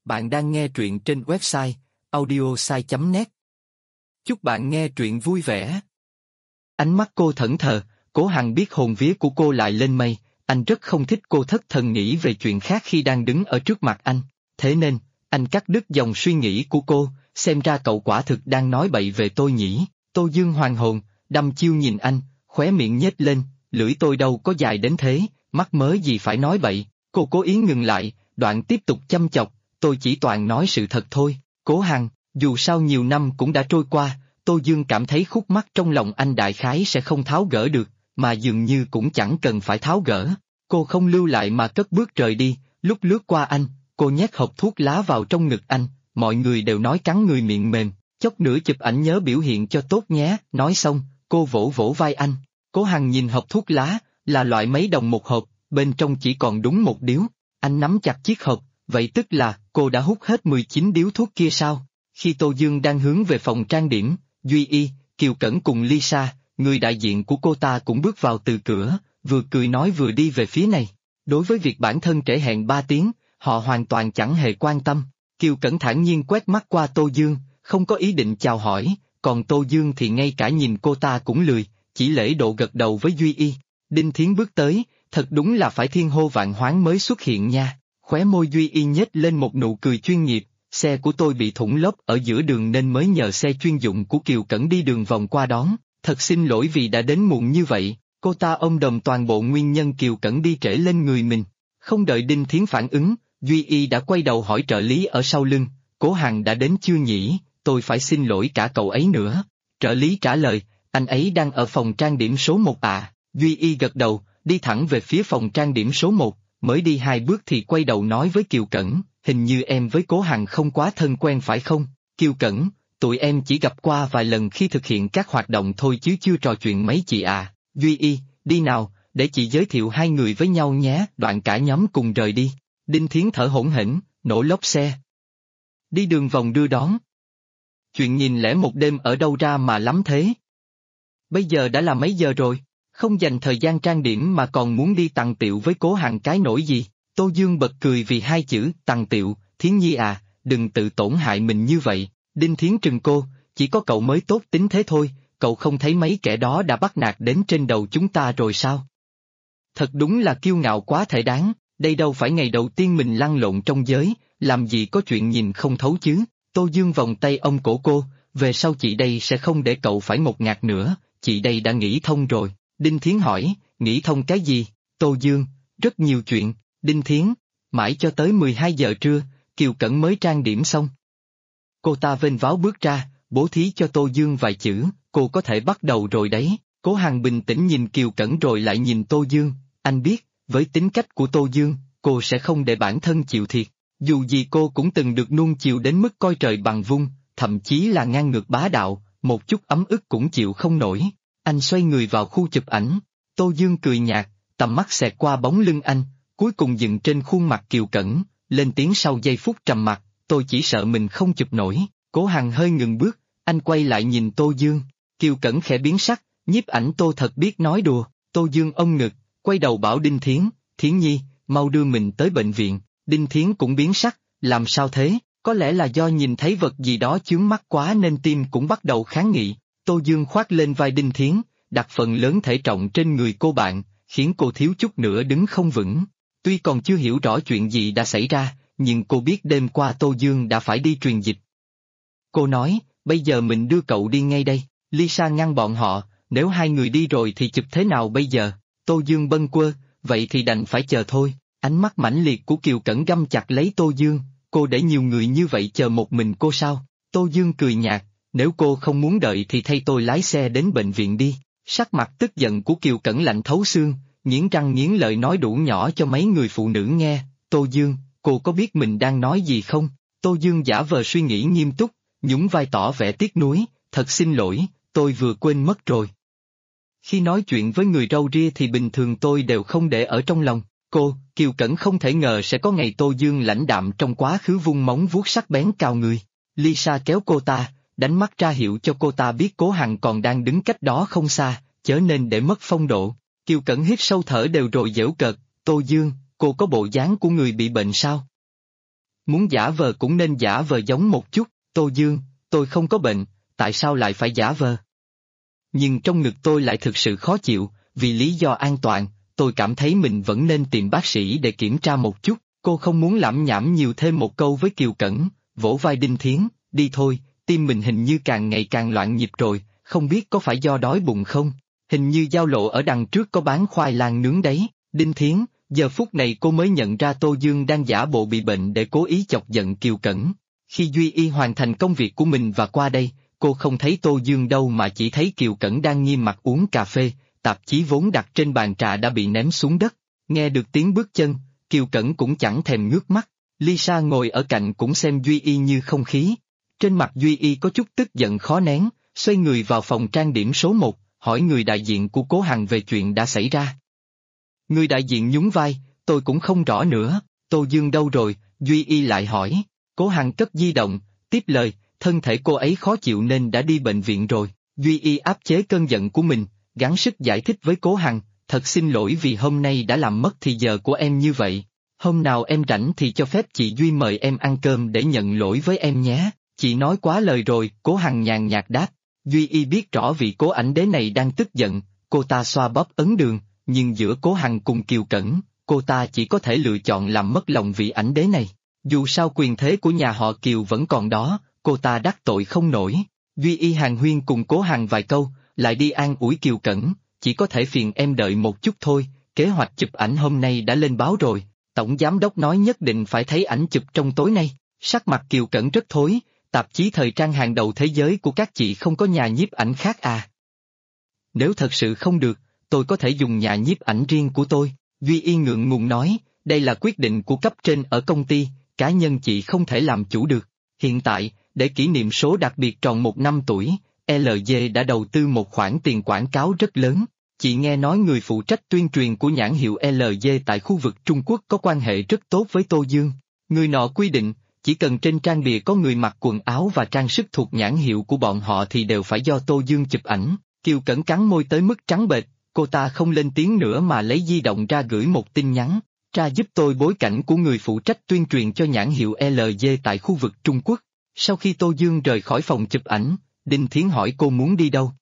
Bạn đang nghe truyện trên website audiosai.net. Chúc bạn nghe truyện vui vẻ. Ánh mắt cô thẫn thờ, Cố Hằng biết hồn vía của cô lại lên mây, anh rất không thích cô thất thần nghĩ về chuyện khác khi đang đứng ở trước mặt anh, thế nên, anh cắt đứt dòng suy nghĩ của cô, xem ra cậu quả thực đang nói bậy về tôi nhỉ. Tô Dương hoàn hồn, đăm chiêu nhìn anh, khóe miệng nhếch lên, lưỡi tôi đâu có dài đến thế, mắc mớ gì phải nói bậy. Cô cố ý ngừng lại, đoạn tiếp tục chăm chọc, tôi chỉ toàn nói sự thật thôi. Cố Hằng, dù sao nhiều năm cũng đã trôi qua, Tô Dương cảm thấy khúc mắc trong lòng anh đại khái sẽ không tháo gỡ được, mà dường như cũng chẳng cần phải tháo gỡ. Cô không lưu lại mà cất bước rời đi, lúc lướt qua anh, cô nhét hộp thuốc lá vào trong ngực anh, mọi người đều nói cắn người miệng mềm, chốc nữa chụp ảnh nhớ biểu hiện cho tốt nhé. Nói xong, cô vỗ vỗ vai anh. Cố Hằng nhìn hộp thuốc lá, là loại mấy đồng một hộp, bên trong chỉ còn đúng một điếu. Anh nắm chặt chiếc hộp, vậy tức là cô đã hút hết 19 điếu thuốc kia sao? Khi Tô Dương đang hướng về phòng trang điểm, Duy Y, Kiều Cẩn cùng Lisa, người đại diện của cô ta cũng bước vào từ cửa, vừa cười nói vừa đi về phía này. Đối với việc bản thân trễ hẹn 3 tiếng, họ hoàn toàn chẳng hề quan tâm. Kiều Cẩn thản nhiên quét mắt qua Tô Dương, không có ý định chào hỏi, còn Tô Dương thì ngay cả nhìn cô ta cũng lười, chỉ lễ độ gật đầu với Duy Y. Đinh Thiến bước tới, thật đúng là phải thiên hô vạn hoán mới xuất hiện nha. Khóe môi Duy Y nhếch lên một nụ cười chuyên nghiệp, xe của tôi bị thủng lốp ở giữa đường nên mới nhờ xe chuyên dụng của Kiều Cẩn đi đường vòng qua đón, thật xin lỗi vì đã đến muộn như vậy. Cô ta ôm đồm toàn bộ nguyên nhân Kiều Cẩn đi trễ lên người mình. Không đợi Đinh Thiến phản ứng, Duy Y đã quay đầu hỏi trợ lý ở sau lưng, Cố Hằng đã đến chưa nhỉ, tôi phải xin lỗi cả cậu ấy nữa. Trợ lý trả lời, anh ấy đang ở phòng trang điểm số 1 à. Duy Y gật đầu, đi thẳng về phía phòng trang điểm số 1, mới đi 2 bước thì quay đầu nói với Kiều Cẩn, hình như em với Cố Hằng không quá thân quen phải không? Kiều Cẩn, tụi em chỉ gặp qua vài lần khi thực hiện các hoạt động thôi chứ chưa trò chuyện mấy chị à. Duy Y, đi nào, để chị giới thiệu hai người với nhau nhé. Đoạn cả nhóm cùng rời đi. Đinh Thiến thở hổn hển, nổ lốp xe. Đi đường vòng đưa đón. Chuyện nhìn lẽ một đêm ở đâu ra mà lắm thế? Bây giờ đã là mấy giờ rồi? Không dành thời gian trang điểm mà còn muốn đi tằng tiệu với Cố Hằng cái nỗi gì? Tô Dương bật cười vì hai chữ tằng tiệu. Thiến Nhi à, đừng tự tổn hại mình như vậy. Đinh Thiến trừng cô, chỉ có cậu mới tốt tính thế thôi, cậu không thấy mấy kẻ đó đã bắt nạt đến trên đầu chúng ta rồi sao? Thật đúng là kiêu ngạo quá thể đáng, đây đâu phải ngày đầu tiên mình lăn lộn trong giới, làm gì có chuyện nhìn không thấu chứ. Tô Dương vòng tay ôm cổ cô, về sau chị đây sẽ không để cậu phải ngột ngạt nữa, chị đây đã nghĩ thông rồi. Đinh Thiến hỏi, nghĩ thông cái gì? Tô Dương, rất nhiều chuyện. Đinh Thiến, mãi cho tới 12 giờ trưa, Kiều Cẩn mới trang điểm xong. Cô ta vênh váo bước ra, bố thí cho Tô Dương vài chữ, cô có thể bắt đầu rồi đấy. Cố Hằng bình tĩnh nhìn Kiều Cẩn rồi lại nhìn Tô Dương, anh biết, với tính cách của Tô Dương, cô sẽ không để bản thân chịu thiệt. Dù gì cô cũng từng được nuông chiều đến mức coi trời bằng vung, thậm chí là ngang ngược bá đạo, một chút ấm ức cũng chịu không nổi. Anh xoay người vào khu chụp ảnh, Tô Dương cười nhạt, tầm mắt xẹt qua bóng lưng anh, cuối cùng dừng trên khuôn mặt Kiều Cẩn, lên tiếng sau giây phút trầm mặc, tôi chỉ sợ mình không chụp nổi. Cố Hằng hơi ngừng bước, anh quay lại nhìn Tô Dương, Kiều Cẩn khẽ biến sắc, nhiếp ảnh Tô thật biết nói đùa. Tô Dương ôm ngực, quay đầu bảo Đinh Thiến, Thiến Nhi, mau đưa mình tới bệnh viện. Đinh Thiến cũng biến sắc, làm sao thế? Có lẽ là do nhìn thấy vật gì đó chướng mắt quá nên tim cũng bắt đầu kháng nghị. Tô Dương khoác lên vai Đinh Thiến, đặt phần lớn thể trọng trên người cô bạn, khiến cô thiếu chút nữa đứng không vững. Tuy còn chưa hiểu rõ chuyện gì đã xảy ra, nhưng cô biết đêm qua Tô Dương đã phải đi truyền dịch. Cô nói, bây giờ mình đưa cậu đi ngay đây. Lisa ngăn bọn họ, nếu hai người đi rồi thì chụp thế nào bây giờ? Tô Dương bâng quơ, vậy thì đành phải chờ thôi. Ánh mắt mãnh liệt của Kiều Cẩn găm chặt lấy Tô Dương, cô để nhiều người như vậy chờ một mình cô sao? Tô Dương cười nhạt, nếu cô không muốn đợi thì thay tôi lái xe đến bệnh viện đi. Sắc mặt tức giận của Kiều Cẩn lạnh thấu xương, nghiến răng nghiến lợi nói đủ nhỏ cho mấy người phụ nữ nghe. Tô Dương, cô có biết mình đang nói gì không? Tô Dương giả vờ suy nghĩ nghiêm túc, nhún vai tỏ vẻ tiếc nuối, thật xin lỗi, tôi vừa quên mất rồi. Khi nói chuyện với người râu ria thì bình thường tôi đều không để ở trong lòng. Kiều Cẩn không thể ngờ sẽ có ngày Tô Dương lãnh đạm trong quá khứ vung móng vuốt sắc bén cào người. Lisa kéo cô ta, đánh mắt ra hiệu cho cô ta biết Cố Hằng còn đang đứng cách đó không xa, chớ nên để mất phong độ. Kiều Cẩn hít sâu thở đều rồi giễu cợt, Tô Dương, cô có bộ dáng của người bị bệnh sao? muốn giả vờ cũng nên giả vờ giống một chút. Tô Dương, tôi không có bệnh, tại sao lại phải giả vờ? Nhưng trong ngực tôi lại thực sự khó chịu, vì lý do an toàn, tôi cảm thấy mình vẫn nên tìm bác sĩ để kiểm tra một chút. Cô không muốn lẩm nhẩm nhiều thêm một câu với Kiều Cẩn, vỗ vai Đinh Thiến, đi thôi, tim mình hình như càng ngày càng loạn nhịp rồi, không biết có phải do đói bụng không? Hình như giao lộ ở đằng trước có bán khoai lang nướng đấy. Đinh Thiến, giờ phút này cô mới nhận ra Tô Dương đang giả bộ bị bệnh để cố ý chọc giận Kiều Cẩn. Khi Duy Y hoàn thành công việc của mình và qua đây, cô không thấy Tô Dương đâu mà chỉ thấy Kiều Cẩn đang nghiêm mặt uống cà phê, tạp chí vốn đặt trên bàn trà đã bị ném xuống đất. Nghe được tiếng bước chân, Kiều Cẩn cũng chẳng thèm ngước mắt, Lisa ngồi ở cạnh cũng xem Duy Y như không khí. Trên mặt Duy Y có chút tức giận khó nén, xoay người vào phòng trang điểm số 1, hỏi người đại diện của Cố Hằng về chuyện đã xảy ra. Người đại diện nhún vai, tôi cũng không rõ nữa. Tô Dương đâu rồi? Duy Y lại hỏi. Cố Hằng cất di động, tiếp lời, thân thể cô ấy khó chịu nên đã đi bệnh viện rồi. Duy Y áp chế cơn giận của mình, gắng sức giải thích với Cố Hằng, thật xin lỗi vì hôm nay đã làm mất thì giờ của em như vậy. Hôm nào em rảnh thì cho phép chị Duy mời em ăn cơm để nhận lỗi với em nhé. Chị nói quá lời rồi, Cố Hằng nhàn nhạt đáp. Duy Y biết rõ vị Cố ảnh đế này đang tức giận, cô ta xoa bóp ấn đường, nhưng giữa Cố Hằng cùng Kiều Cẩn, cô ta chỉ có thể lựa chọn làm mất lòng vị ảnh đế này. Dù sao quyền thế của nhà họ Kiều vẫn còn đó, cô ta đắc tội không nổi. Duy Y hàn huyên cùng Cố Hằng vài câu, lại đi an ủi Kiều Cẩn, chỉ có thể phiền em đợi một chút thôi, kế hoạch chụp ảnh hôm nay đã lên báo rồi, tổng giám đốc nói nhất định phải thấy ảnh chụp trong tối nay. Sắc mặt Kiều Cẩn rất thối, tạp chí thời trang hàng đầu thế giới của các chị không có nhà nhiếp ảnh khác à? Nếu thật sự không được, tôi có thể dùng nhà nhiếp ảnh riêng của tôi. Duy Y ngượng ngùng nói, đây là quyết định của cấp trên ở công ty, cá nhân chị không thể làm chủ được. Hiện tại, để kỷ niệm số đặc biệt tròn 1 năm tuổi, LG đã đầu tư một khoản tiền quảng cáo rất lớn. Chị nghe nói người phụ trách tuyên truyền của nhãn hiệu LG tại khu vực Trung Quốc có quan hệ rất tốt với Tô Dương. Người nọ quy định, chỉ cần trên trang bìa có người mặc quần áo và trang sức thuộc nhãn hiệu của bọn họ thì đều phải do Tô Dương chụp ảnh. Kiều Cẩn cắn môi tới mức trắng bệch, cô ta không lên tiếng nữa mà lấy di động ra gửi một tin nhắn. Tra giúp tôi bối cảnh của người phụ trách tuyên truyền cho nhãn hiệu LG tại khu vực Trung Quốc. Sau khi Tô Dương rời khỏi phòng chụp ảnh, Đinh Thiến hỏi cô muốn đi đâu.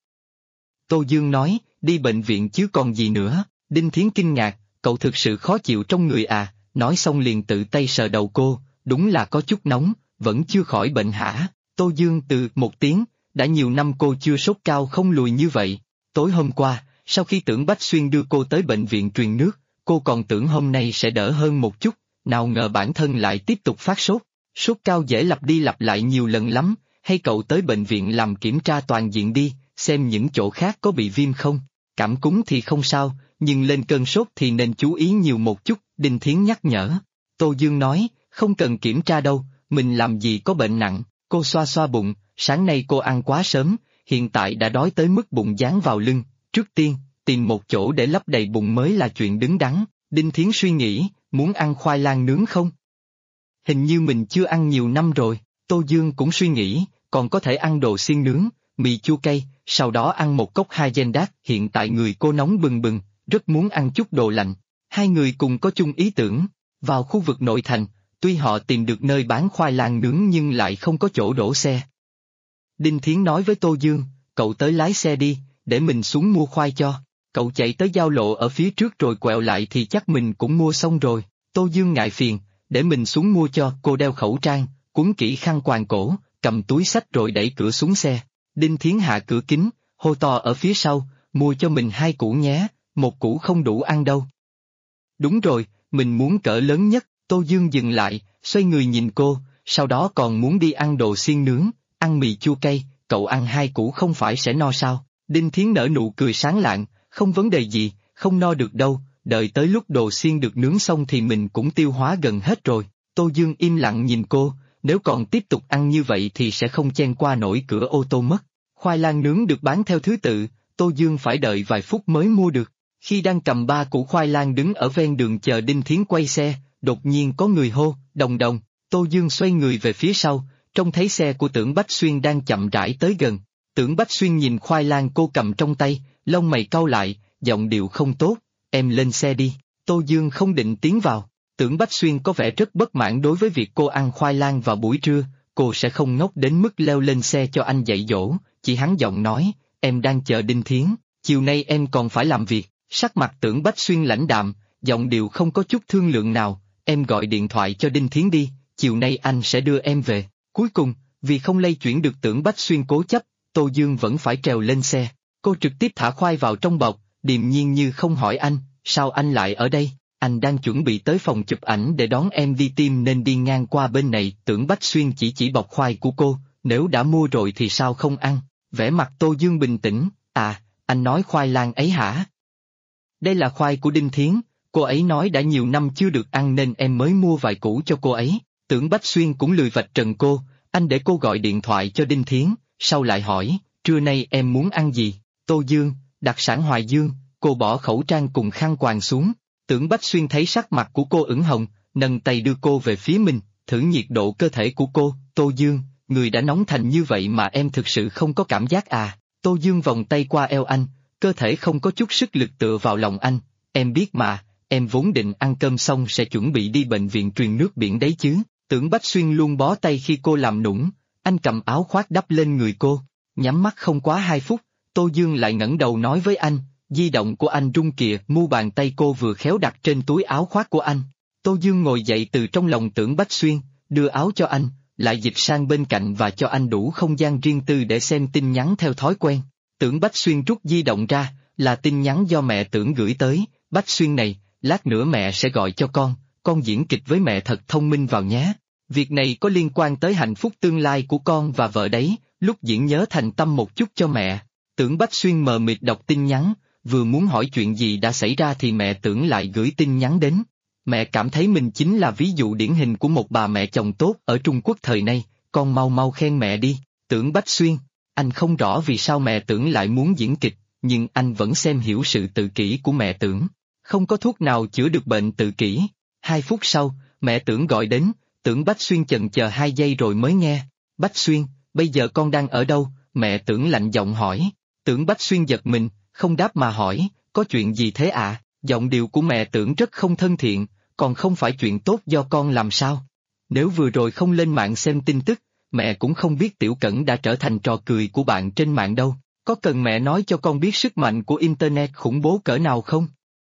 Tô Dương nói, đi bệnh viện chứ còn gì nữa. Đinh Thiến kinh ngạc, cậu thực sự khó chịu trong người à, nói xong liền tự tay sờ đầu cô, đúng là có chút nóng, vẫn chưa khỏi bệnh hả? Tô Dương từ một tiếng, đã nhiều năm cô chưa sốt cao không lùi như vậy. Tối hôm qua, sau khi Tưởng Bách Xuyên đưa cô tới bệnh viện truyền nước, cô còn tưởng hôm nay sẽ đỡ hơn một chút, nào ngờ bản thân lại tiếp tục phát sốt. Sốt cao dễ lặp đi lặp lại nhiều lần lắm, hay cậu tới bệnh viện làm kiểm tra toàn diện đi, xem những chỗ khác có bị viêm không. Cảm cúm thì không sao, nhưng lên cơn sốt thì nên chú ý nhiều một chút, Đinh Thiến nhắc nhở. Tô Dương nói, không cần kiểm tra đâu, mình làm gì có bệnh nặng. Cô xoa xoa bụng, sáng nay cô ăn quá sớm, hiện tại đã đói tới mức bụng dán vào lưng, trước tiên, tìm một chỗ để lấp đầy bụng mới là chuyện đứng đắn. Đinh Thiến suy nghĩ, muốn ăn khoai lang nướng không? Hình như mình chưa ăn nhiều năm rồi. Tô Dương cũng suy nghĩ, còn có thể ăn đồ xiên nướng, mì chua cay, sau đó ăn một cốc Häagen-Dazs. Hiện tại người cô nóng bừng bừng, rất muốn ăn chút đồ lạnh. Hai người cùng có chung ý tưởng, vào khu vực nội thành, tuy họ tìm được nơi bán khoai lang nướng nhưng lại không có chỗ đổ xe. Đinh Thiến nói với Tô Dương, cậu tới lái xe đi, để mình xuống mua khoai cho. Cậu chạy tới giao lộ ở phía trước rồi quẹo lại thì chắc mình cũng mua xong rồi. Tô Dương ngại phiền, để mình xuống mua cho. Cô đeo khẩu trang, quấn kỹ khăn quàng cổ, cầm túi xách rồi đẩy cửa xuống xe. Đinh Thiến hạ cửa kính, hô to ở phía sau, mua cho mình 2 củ nhé, 1 củ không đủ ăn đâu. Đúng rồi, mình muốn cỡ lớn nhất. Tô Dương dừng lại, xoay người nhìn cô, sau đó còn muốn đi ăn đồ xiên nướng, ăn mì chua cay, cậu ăn 2 củ không phải sẽ no sao? Đinh Thiến nở nụ cười sáng lạng, không vấn đề gì, không no được đâu, đợi tới lúc đồ xiên được nướng xong thì mình cũng tiêu hóa gần hết rồi. Tô Dương im lặng nhìn cô, nếu còn tiếp tục ăn như vậy thì sẽ không chen qua nổi cửa ô tô mất. Khoai lang nướng được bán theo thứ tự, Tô Dương phải đợi vài phút mới mua được. Khi đang cầm 3 củ khoai lang đứng ở ven đường chờ Đinh Thiến quay xe, đột nhiên có người hô, Đồng Đồng. Tô Dương xoay người về phía sau, trông thấy xe của Tưởng Bách Xuyên đang chậm rãi tới gần. Tưởng Bách Xuyên nhìn khoai lang cô cầm trong tay, lông mày cau lại, giọng điệu không tốt, em lên xe đi. Tô Dương không định tiến vào. Tưởng Bách Xuyên có vẻ rất bất mãn đối với việc cô ăn khoai lang vào buổi trưa, cô sẽ không ngốc đến mức leo lên xe cho anh dạy dỗ, chỉ hắn giọng nói, em đang chờ Đinh Thiến, chiều nay em còn phải làm việc, sắc mặt Tưởng Bách Xuyên lãnh đạm, giọng điệu không có chút thương lượng nào, em gọi điện thoại cho Đinh Thiến đi, chiều nay anh sẽ đưa em về. Cuối cùng, vì không lay chuyển được Tưởng Bách Xuyên cố chấp, Tô Dương vẫn phải trèo lên xe, cô trực tiếp thả khoai vào trong bọc, điềm nhiên như không hỏi anh, sao anh lại ở đây? Anh đang chuẩn bị tới phòng chụp ảnh để đón em đi tiêm nên đi ngang qua bên này. Tưởng Bách Xuyên chỉ bọc khoai của cô, nếu đã mua rồi thì sao không ăn? Vẻ mặt Tô Dương bình tĩnh, anh nói khoai lang ấy hả? Đây là khoai của Đinh Thiến, cô ấy nói đã nhiều năm chưa được ăn nên em mới mua vài củ cho cô ấy. Tưởng Bách Xuyên cũng lười vạch trần cô, anh để cô gọi điện thoại cho Đinh Thiến, sau lại hỏi, trưa nay em muốn ăn gì? Tô Dương, đặc sản Hoài Dương, cô bỏ khẩu trang cùng khăn quàng xuống. Tưởng Bách Xuyên thấy sắc mặt của cô ửng hồng, nâng tay đưa cô về phía mình, thử nhiệt độ cơ thể của cô. Tô Dương, người đã nóng thành như vậy mà em thực sự không có cảm giác à? Tô Dương vòng tay qua eo anh, cơ thể không có chút sức lực tựa vào lòng anh, em biết mà, em vốn định ăn cơm xong sẽ chuẩn bị đi bệnh viện truyền nước biển đấy chứ. Tưởng Bách Xuyên luôn bó tay khi cô làm nũng, anh cầm áo khoác đắp lên người cô, nhắm mắt không quá 2 phút, Tô Dương lại ngẩng đầu nói với anh, di động của anh rung kìa. Mu bàn tay cô vừa khéo đặt trên túi áo khoác của anh. Tô Dương ngồi dậy từ trong lòng Tưởng Bách Xuyên, đưa áo cho anh, lại dịch sang bên cạnh và cho anh đủ không gian riêng tư để xem tin nhắn theo thói quen. Tưởng Bách Xuyên rút di động ra, là tin nhắn do mẹ Tưởng gửi tới, Bách Xuyên này, lát nữa mẹ sẽ gọi cho con diễn kịch với mẹ thật thông minh vào nhé. Việc này có liên quan tới hạnh phúc tương lai của con và vợ đấy, lúc diễn nhớ thành tâm một chút cho mẹ. Tưởng Bách Xuyên mờ mịt đọc tin nhắn, vừa muốn hỏi chuyện gì đã xảy ra thì mẹ Tưởng lại gửi tin nhắn đến. Mẹ cảm thấy mình chính là ví dụ điển hình của một bà mẹ chồng tốt ở Trung Quốc thời nay, con mau mau khen mẹ đi. Tưởng Bách Xuyên, anh không rõ vì sao mẹ Tưởng lại muốn diễn kịch, nhưng anh vẫn xem hiểu sự tự kỷ của mẹ Tưởng. Không có thuốc nào chữa được bệnh tự kỷ. 2 phút sau, mẹ Tưởng gọi đến, Tưởng Bách Xuyên chần chờ 2 giây rồi mới nghe. Bách Xuyên, bây giờ con đang ở đâu? Mẹ Tưởng lạnh giọng hỏi. Tưởng Bách Xuyên giật mình, không đáp mà hỏi, có chuyện gì thế ạ? Giọng điệu của mẹ Tưởng rất không thân thiện, còn không phải chuyện tốt do con làm sao? Nếu vừa rồi không lên mạng xem tin tức, mẹ cũng không biết Tiểu Cẩn đã trở thành trò cười của bạn trên mạng đâu. Có cần mẹ nói cho con biết sức mạnh của Internet khủng bố cỡ nào không?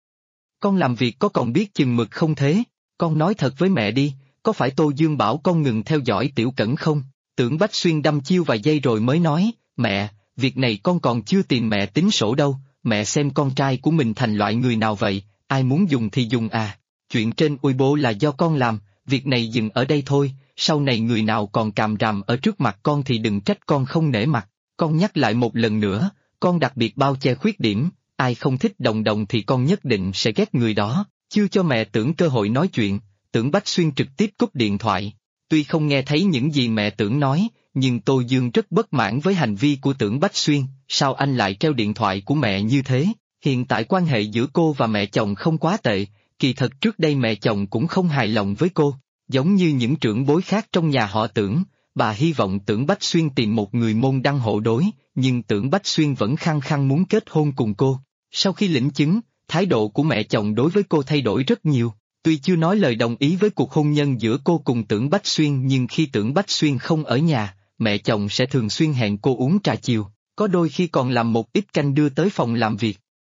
Con làm việc có còn biết chừng mực không thế? Con nói thật với mẹ đi, có phải Tô Dương bảo con ngừng theo dõi Tiểu Cẩn không? Tưởng Bách Xuyên đăm chiêu vài giây rồi mới nói, mẹ, việc này con còn chưa tìm mẹ tính sổ đâu, mẹ xem con trai của mình thành loại người nào vậy, ai muốn dùng thì dùng à. Chuyện trên Weibo là do con làm, việc này dừng ở đây thôi, sau này người nào còn càm ràm ở trước mặt con thì đừng trách con không nể mặt. Con nhắc lại một lần nữa, con đặc biệt bao che khuyết điểm, ai không thích Đồng Đồng thì con nhất định sẽ ghét người đó. Chưa cho mẹ Tưởng cơ hội nói chuyện, Tưởng Bách Xuyên trực tiếp cúp điện thoại. Tuy không nghe thấy những gì mẹ Tưởng nói, nhưng Tô Dương rất bất mãn với hành vi của Tưởng Bách Xuyên, sao anh lại treo điện thoại của mẹ như thế? Hiện tại quan hệ giữa cô và mẹ chồng không quá tệ, kỳ thật trước đây mẹ chồng cũng không hài lòng với cô, giống như những trưởng bối khác trong nhà họ Tưởng. Bà hy vọng Tưởng Bách Xuyên tìm một người môn đăng hộ đối, nhưng Tưởng Bách Xuyên vẫn khăng khăng muốn kết hôn cùng cô. Sau khi lĩnh chứng, thái độ của mẹ chồng đối với cô thay đổi rất nhiều. Tuy chưa nói lời đồng ý với cuộc hôn nhân giữa cô cùng Tưởng Bách Xuyên nhưng khi Tưởng Bách Xuyên không ở nhà, mẹ chồng sẽ thường xuyên hẹn cô uống trà chiều, có đôi khi còn làm một ít canh đưa tới phòng làm việc.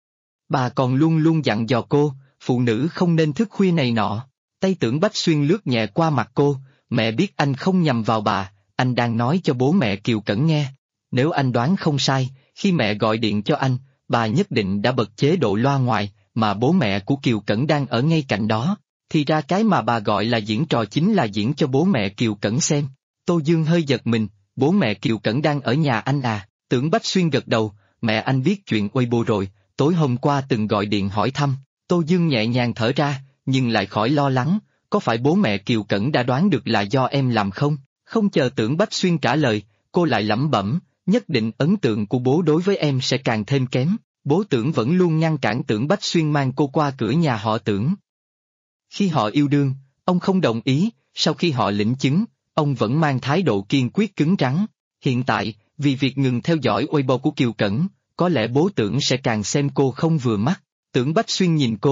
Bà còn luôn luôn dặn dò cô, phụ nữ không nên thức khuya này nọ. Tay Tưởng Bách Xuyên lướt nhẹ qua mặt cô, mẹ biết anh không nhầm vào bà, anh đang nói cho bố mẹ Kiều Cẩn nghe. Nếu anh đoán không sai, khi mẹ gọi điện cho anh, bà nhất định đã bật chế độ loa ngoài, mà bố mẹ của Kiều Cẩn đang ở ngay cạnh đó. Thì ra cái mà bà gọi là diễn trò chính là diễn cho bố mẹ Kiều Cẩn xem. Tô Dương hơi giật mình, bố mẹ Kiều Cẩn đang ở nhà anh à? Tưởng Bách Xuyên gật đầu, mẹ anh biết chuyện Weibo rồi, tối hôm qua từng gọi điện hỏi thăm. Tô Dương nhẹ nhàng thở ra, nhưng lại khỏi lo lắng, có phải bố mẹ Kiều Cẩn đã đoán được là do em làm không? Không chờ Tưởng Bách Xuyên trả lời, cô lại lẩm bẩm, nhất định ấn tượng của bố đối với em sẽ càng thêm kém. Bố Tưởng vẫn luôn ngăn cản Tưởng Bách Xuyên mang cô qua cửa nhà họ Tưởng. Khi họ yêu đương, ông không đồng ý, sau khi họ lĩnh chứng, ông vẫn mang thái độ kiên quyết cứng rắn. Hiện tại, vì việc ngừng theo dõi Weibo của Kiều Cẩn, có lẽ bố Tưởng sẽ càng xem cô không vừa mắt. Tưởng Bách Xuyên nhìn cô,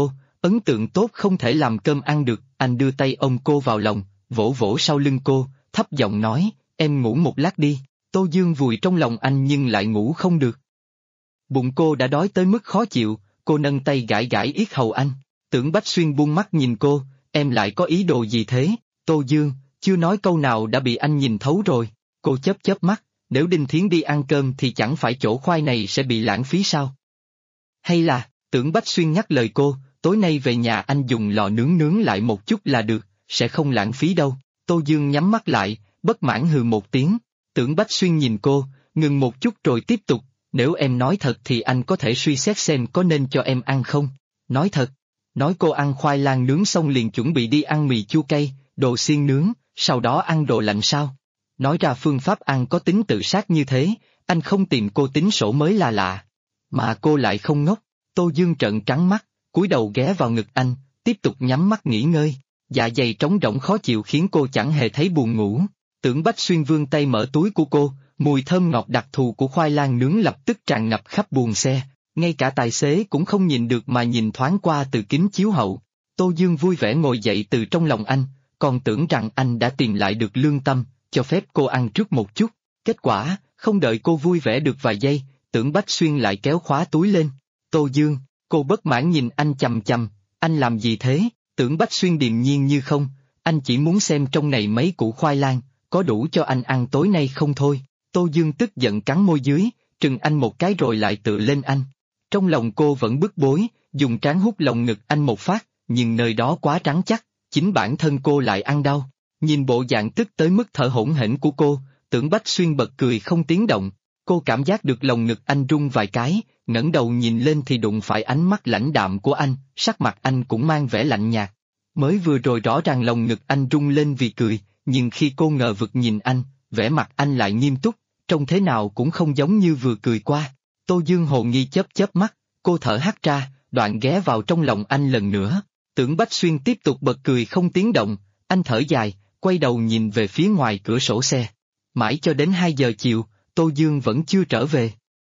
Ấn tượng tốt không thể làm cơm ăn được, anh đưa tay ôm cô vào lòng, vỗ vỗ sau lưng cô, thấp giọng nói, em ngủ một lát đi. Tô Dương vùi trong lòng anh nhưng lại ngủ không được. Bụng cô đã đói tới mức khó chịu, cô nâng tay gãi gãi yết hầu anh. Tưởng Bách Xuyên buông mắt nhìn cô, em lại có ý đồ gì thế? Tô Dương, chưa nói câu nào đã bị anh nhìn thấu rồi. Cô chớp chớp mắt, nếu Đinh Thiến đi ăn cơm thì chẳng phải chỗ khoai này sẽ bị lãng phí sao? Hay là, Tưởng Bách Xuyên nhắc lời cô, tối nay về nhà anh dùng lò nướng nướng lại một chút là được, sẽ không lãng phí đâu. Tô Dương nhắm mắt lại, bất mãn hừ một tiếng. Tưởng Bách Xuyên nhìn cô, ngừng một chút rồi tiếp tục, nếu em nói thật thì anh có thể suy xét xem có nên cho em ăn không? Nói thật. Nói cô ăn khoai lang nướng xong liền chuẩn bị đi ăn mì chua cay, đồ xiên nướng, sau đó ăn đồ lạnh sao? Nói ra phương pháp ăn có tính tự sát như thế, anh không tìm cô tính sổ mới là lạ. Mà cô lại không ngốc. Tô Dương trợn trắng mắt, cúi đầu ghé vào ngực anh, tiếp tục nhắm mắt nghỉ ngơi. Dạ dày trống rỗng khó chịu khiến cô chẳng hề thấy buồn ngủ. Tưởng Bách Xuyên vươn tay mở túi của cô, mùi thơm ngọt đặc thù của khoai lang nướng lập tức tràn ngập khắp buồng xe. Ngay cả tài xế cũng không nhìn được mà nhìn thoáng qua từ kính chiếu hậu. Tô Dương vui vẻ ngồi dậy từ trong lòng anh, còn tưởng rằng anh đã tìm lại được lương tâm, cho phép cô ăn trước một chút. Kết quả, không đợi cô vui vẻ được vài giây, Tưởng Bách Xuyên lại kéo khóa túi lên. Tô Dương, cô bất mãn nhìn anh chằm chằm, anh làm gì thế? Tưởng Bách Xuyên điềm nhiên như không, anh chỉ muốn xem trong này mấy củ khoai lang, có đủ cho anh ăn tối nay không thôi. Tô Dương tức giận cắn môi dưới, trừng anh một cái rồi lại tựa lên anh. Trong lòng cô vẫn bức bối, dùng trán hút lồng ngực anh một phát, nhưng nơi đó quá trắng chắc, chính bản thân cô lại ăn đau. Nhìn bộ dạng tức tới mức thở hổn hển của cô, Tưởng Bách Xuyên bật cười không tiếng động. Cô cảm giác được lồng ngực anh rung vài cái, ngẩng đầu nhìn lên thì đụng phải ánh mắt lãnh đạm của anh, sắc mặt anh cũng mang vẻ lạnh nhạt. Mới vừa rồi rõ ràng lồng ngực anh rung lên vì cười, nhưng khi cô ngờ vực nhìn anh, vẻ mặt anh lại nghiêm túc, trông thế nào cũng không giống như vừa cười qua. Tô Dương hồ nghi chớp chớp mắt, cô thở hắt ra, đoạn ghé vào trong lòng anh lần nữa. Tưởng Bách Xuyên tiếp tục bật cười không tiếng động, anh thở dài, quay đầu nhìn về phía ngoài cửa sổ xe. Mãi cho đến 2 giờ chiều, Tô Dương vẫn chưa trở về.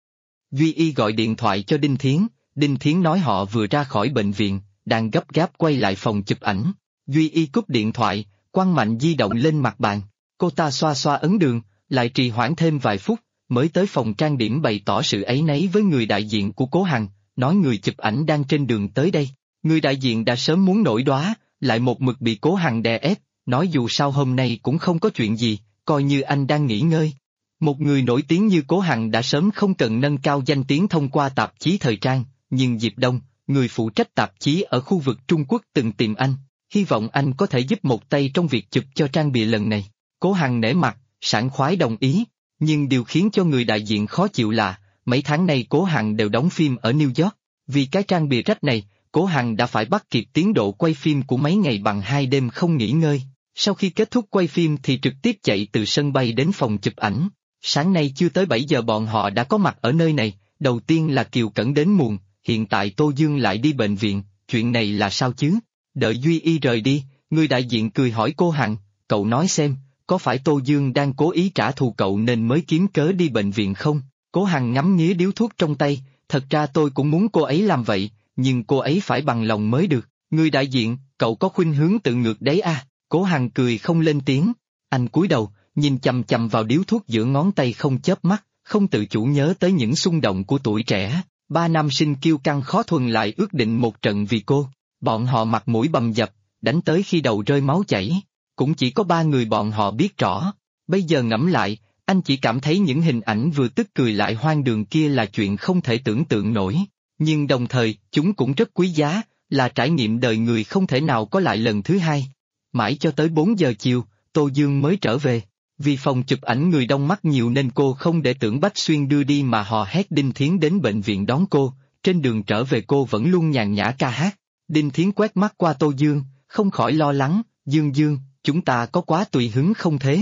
Duy Y gọi điện thoại cho Đinh Thiến nói họ vừa ra khỏi bệnh viện, đang gấp gáp quay lại phòng chụp ảnh. Duy Y cúp điện thoại, quăng mạnh di động lên mặt bàn. Cô ta xoa xoa ấn đường, lại trì hoãn thêm vài phút, mới tới phòng trang điểm bày tỏ sự áy náy với người đại diện của Cố Hằng, nói người chụp ảnh đang trên đường tới đây. Người đại diện đã sớm muốn nổi đoá, lại một mực bị Cố Hằng đè ép, nói dù sao hôm nay cũng không có chuyện gì, coi như anh đang nghỉ ngơi. Một người nổi tiếng như Cố Hằng đã sớm không cần nâng cao danh tiếng thông qua tạp chí thời trang, nhưng Diệp Đông, người phụ trách tạp chí ở khu vực Trung Quốc từng tìm anh, hy vọng anh có thể giúp một tay trong việc chụp cho trang bìa lần này. Cố Hằng nể mặt, sảng khoái đồng ý, nhưng điều khiến cho người đại diện khó chịu là, mấy tháng nay Cố Hằng đều đóng phim ở New York, vì cái trang bìa rách này, Cố Hằng đã phải bắt kịp tiến độ quay phim của mấy ngày bằng 2 đêm không nghỉ ngơi. Sau khi kết thúc quay phim thì trực tiếp chạy từ sân bay đến phòng chụp ảnh. Sáng nay chưa tới 7 giờ bọn họ đã có mặt ở nơi này, đầu tiên là Kiều Cẩn đến muộn, hiện tại Tô Dương lại đi bệnh viện, chuyện này là sao chứ? Đợi Duy Y rời đi, người đại diện cười hỏi Cố Hằng, cậu nói xem, có phải Tô Dương đang cố ý trả thù cậu nên mới kiếm cớ đi bệnh viện không? Cố Hằng ngắm nghía điếu thuốc trong tay, thật ra tôi cũng muốn cô ấy làm vậy, nhưng cô ấy phải bằng lòng mới được. Người đại diện, cậu có khuynh hướng tự ngược đấy à? Cố Hằng cười không lên tiếng, anh cúi đầu, nhìn chằm chằm vào điếu thuốc giữa ngón tay không chớp mắt, không tự chủ nhớ tới những xung động của tuổi trẻ. 3 nam sinh kiêu căng khó thuần lại ước định một trận vì cô, bọn họ mặt mũi bầm dập, đánh tới khi đầu rơi máu chảy, cũng chỉ có 3 người bọn họ biết rõ. Bây giờ ngẫm lại, anh chỉ cảm thấy những hình ảnh vừa tức cười lại hoang đường kia là chuyện không thể tưởng tượng nổi, nhưng đồng thời chúng cũng rất quý giá, là trải nghiệm đời người không thể nào có lại lần thứ hai. Mãi cho tới 4 giờ chiều, Tô Dương mới trở về. Vì phòng chụp ảnh người đông mắt nhiều nên cô không để Tưởng Bách Xuyên đưa đi mà hò hét Đinh Thiến đến bệnh viện đón cô, trên đường trở về cô vẫn luôn nhàn nhã ca hát. Đinh Thiến quét mắt qua Tô Dương, không khỏi lo lắng, Dương, chúng ta có quá tùy hứng không thế?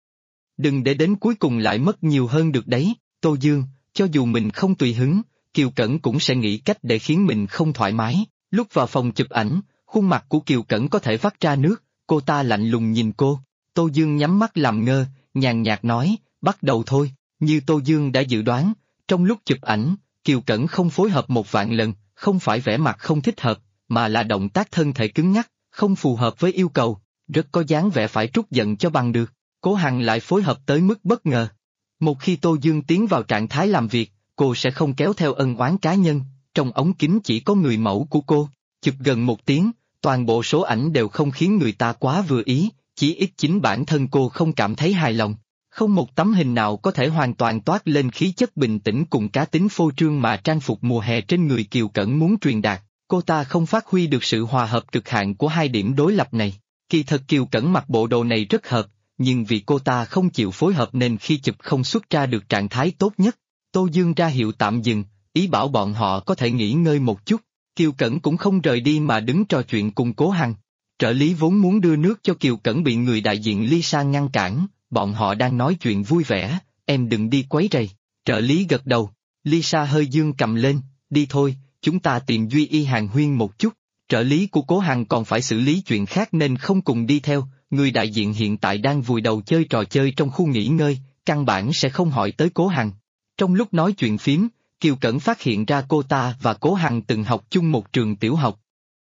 Đừng để đến cuối cùng lại mất nhiều hơn được đấy, Tô Dương, cho dù mình không tùy hứng, Kiều Cẩn cũng sẽ nghĩ cách để khiến mình không thoải mái. Lúc vào phòng chụp ảnh, khuôn mặt của Kiều Cẩn có thể vắt ra nước, cô ta lạnh lùng nhìn cô. Tô Dương nhắm mắt làm ngơ, nhàn nhạt nói, bắt đầu thôi. Như Tô Dương đã dự đoán, trong lúc chụp ảnh, Kiều Cẩn không phối hợp 1 vạn lần, không phải vẻ mặt không thích hợp, mà là động tác thân thể cứng nhắc, không phù hợp với yêu cầu, rất có dáng vẻ phải trút giận cho bằng được. Cố Hằng lại phối hợp tới mức bất ngờ. Một khi Tô Dương tiến vào trạng thái làm việc, cô sẽ không kéo theo ân oán cá nhân, trong ống kính chỉ có người mẫu của cô. Chụp gần 1 tiếng, toàn bộ số ảnh đều không khiến người ta quá vừa ý, chỉ ít chính bản thân cô không cảm thấy hài lòng. Không một tấm hình nào có thể hoàn toàn toát lên khí chất bình tĩnh cùng cá tính phô trương mà trang phục mùa hè trên người Kiều Cẩn muốn truyền đạt. Cô ta không phát huy được sự hòa hợp cực hạn của hai điểm đối lập này. Kỳ thật Kiều Cẩn mặc bộ đồ này rất hợp, nhưng vì cô ta không chịu phối hợp nên khi chụp không xuất ra được trạng thái tốt nhất. Tô Dương ra hiệu tạm dừng, ý bảo bọn họ có thể nghỉ ngơi một chút. Kiều Cẩn cũng không rời đi mà đứng trò chuyện cùng Cố Hằng. Trợ lý vốn muốn đưa nước cho Kiều Cẩn bị người đại diện Lisa ngăn cản, bọn họ đang nói chuyện vui vẻ, em đừng đi quấy rầy. Trợ lý gật đầu, Lisa hơi dương cầm lên, đi thôi, chúng ta tìm Duy Y hàn huyên một chút. Trợ lý của Cố Hằng còn phải xử lý chuyện khác nên không cùng đi theo, người đại diện hiện tại đang vùi đầu chơi trò chơi trong khu nghỉ ngơi, căn bản sẽ không hỏi tới Cố Hằng. Trong lúc nói chuyện phím, Kiều Cẩn phát hiện ra cô ta và Cố Hằng từng học chung một trường tiểu học.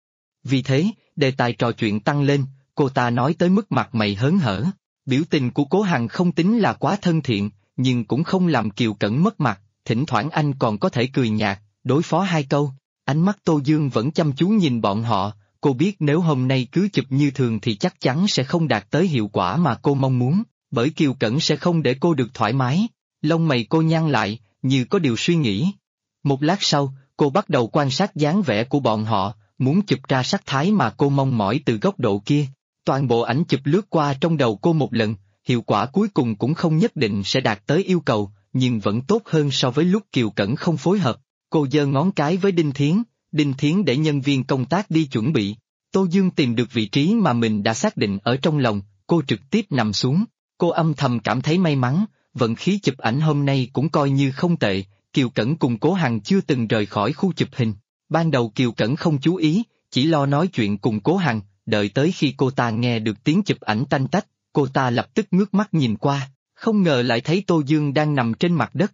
Vì thế, đề tài trò chuyện tăng lên, cô ta nói tới mức mặt mày hớn hở. Biểu tình của Cố Hằng không tính là quá thân thiện, nhưng cũng không làm Kiều Cẩn mất mặt, thỉnh thoảng anh còn có thể cười nhạt, đối phó 2 câu. Ánh mắt Tô Dương vẫn chăm chú nhìn bọn họ, cô biết nếu hôm nay cứ chụp như thường thì chắc chắn sẽ không đạt tới hiệu quả mà cô mong muốn, bởi Kiều Cẩn sẽ không để cô được thoải mái. Lông mày cô nhăn lại, như có điều suy nghĩ. Một lát sau, cô bắt đầu quan sát dáng vẻ của bọn họ, muốn chụp ra sắc thái mà cô mong mỏi từ góc độ kia. Toàn bộ ảnh chụp lướt qua trong đầu cô một lần, hiệu quả cuối cùng cũng không nhất định sẽ đạt tới yêu cầu, nhưng vẫn tốt hơn so với lúc Kiều Cẩn không phối hợp. Cô giơ ngón cái với Đinh Thiến để nhân viên công tác đi chuẩn bị. Tô Dương tìm được vị trí mà mình đã xác định ở trong lòng, cô trực tiếp nằm xuống. Cô âm thầm cảm thấy may mắn, vận khí chụp ảnh hôm nay cũng coi như không tệ, Kiều Cẩn cùng Cố Hằng chưa từng rời khỏi khu chụp hình. Ban đầu Kiều Cẩn không chú ý, chỉ lo nói chuyện cùng Cố Hằng, đợi tới khi cô ta nghe được tiếng chụp ảnh tanh tách, cô ta lập tức ngước mắt nhìn qua, không ngờ lại thấy Tô Dương đang nằm trên mặt đất.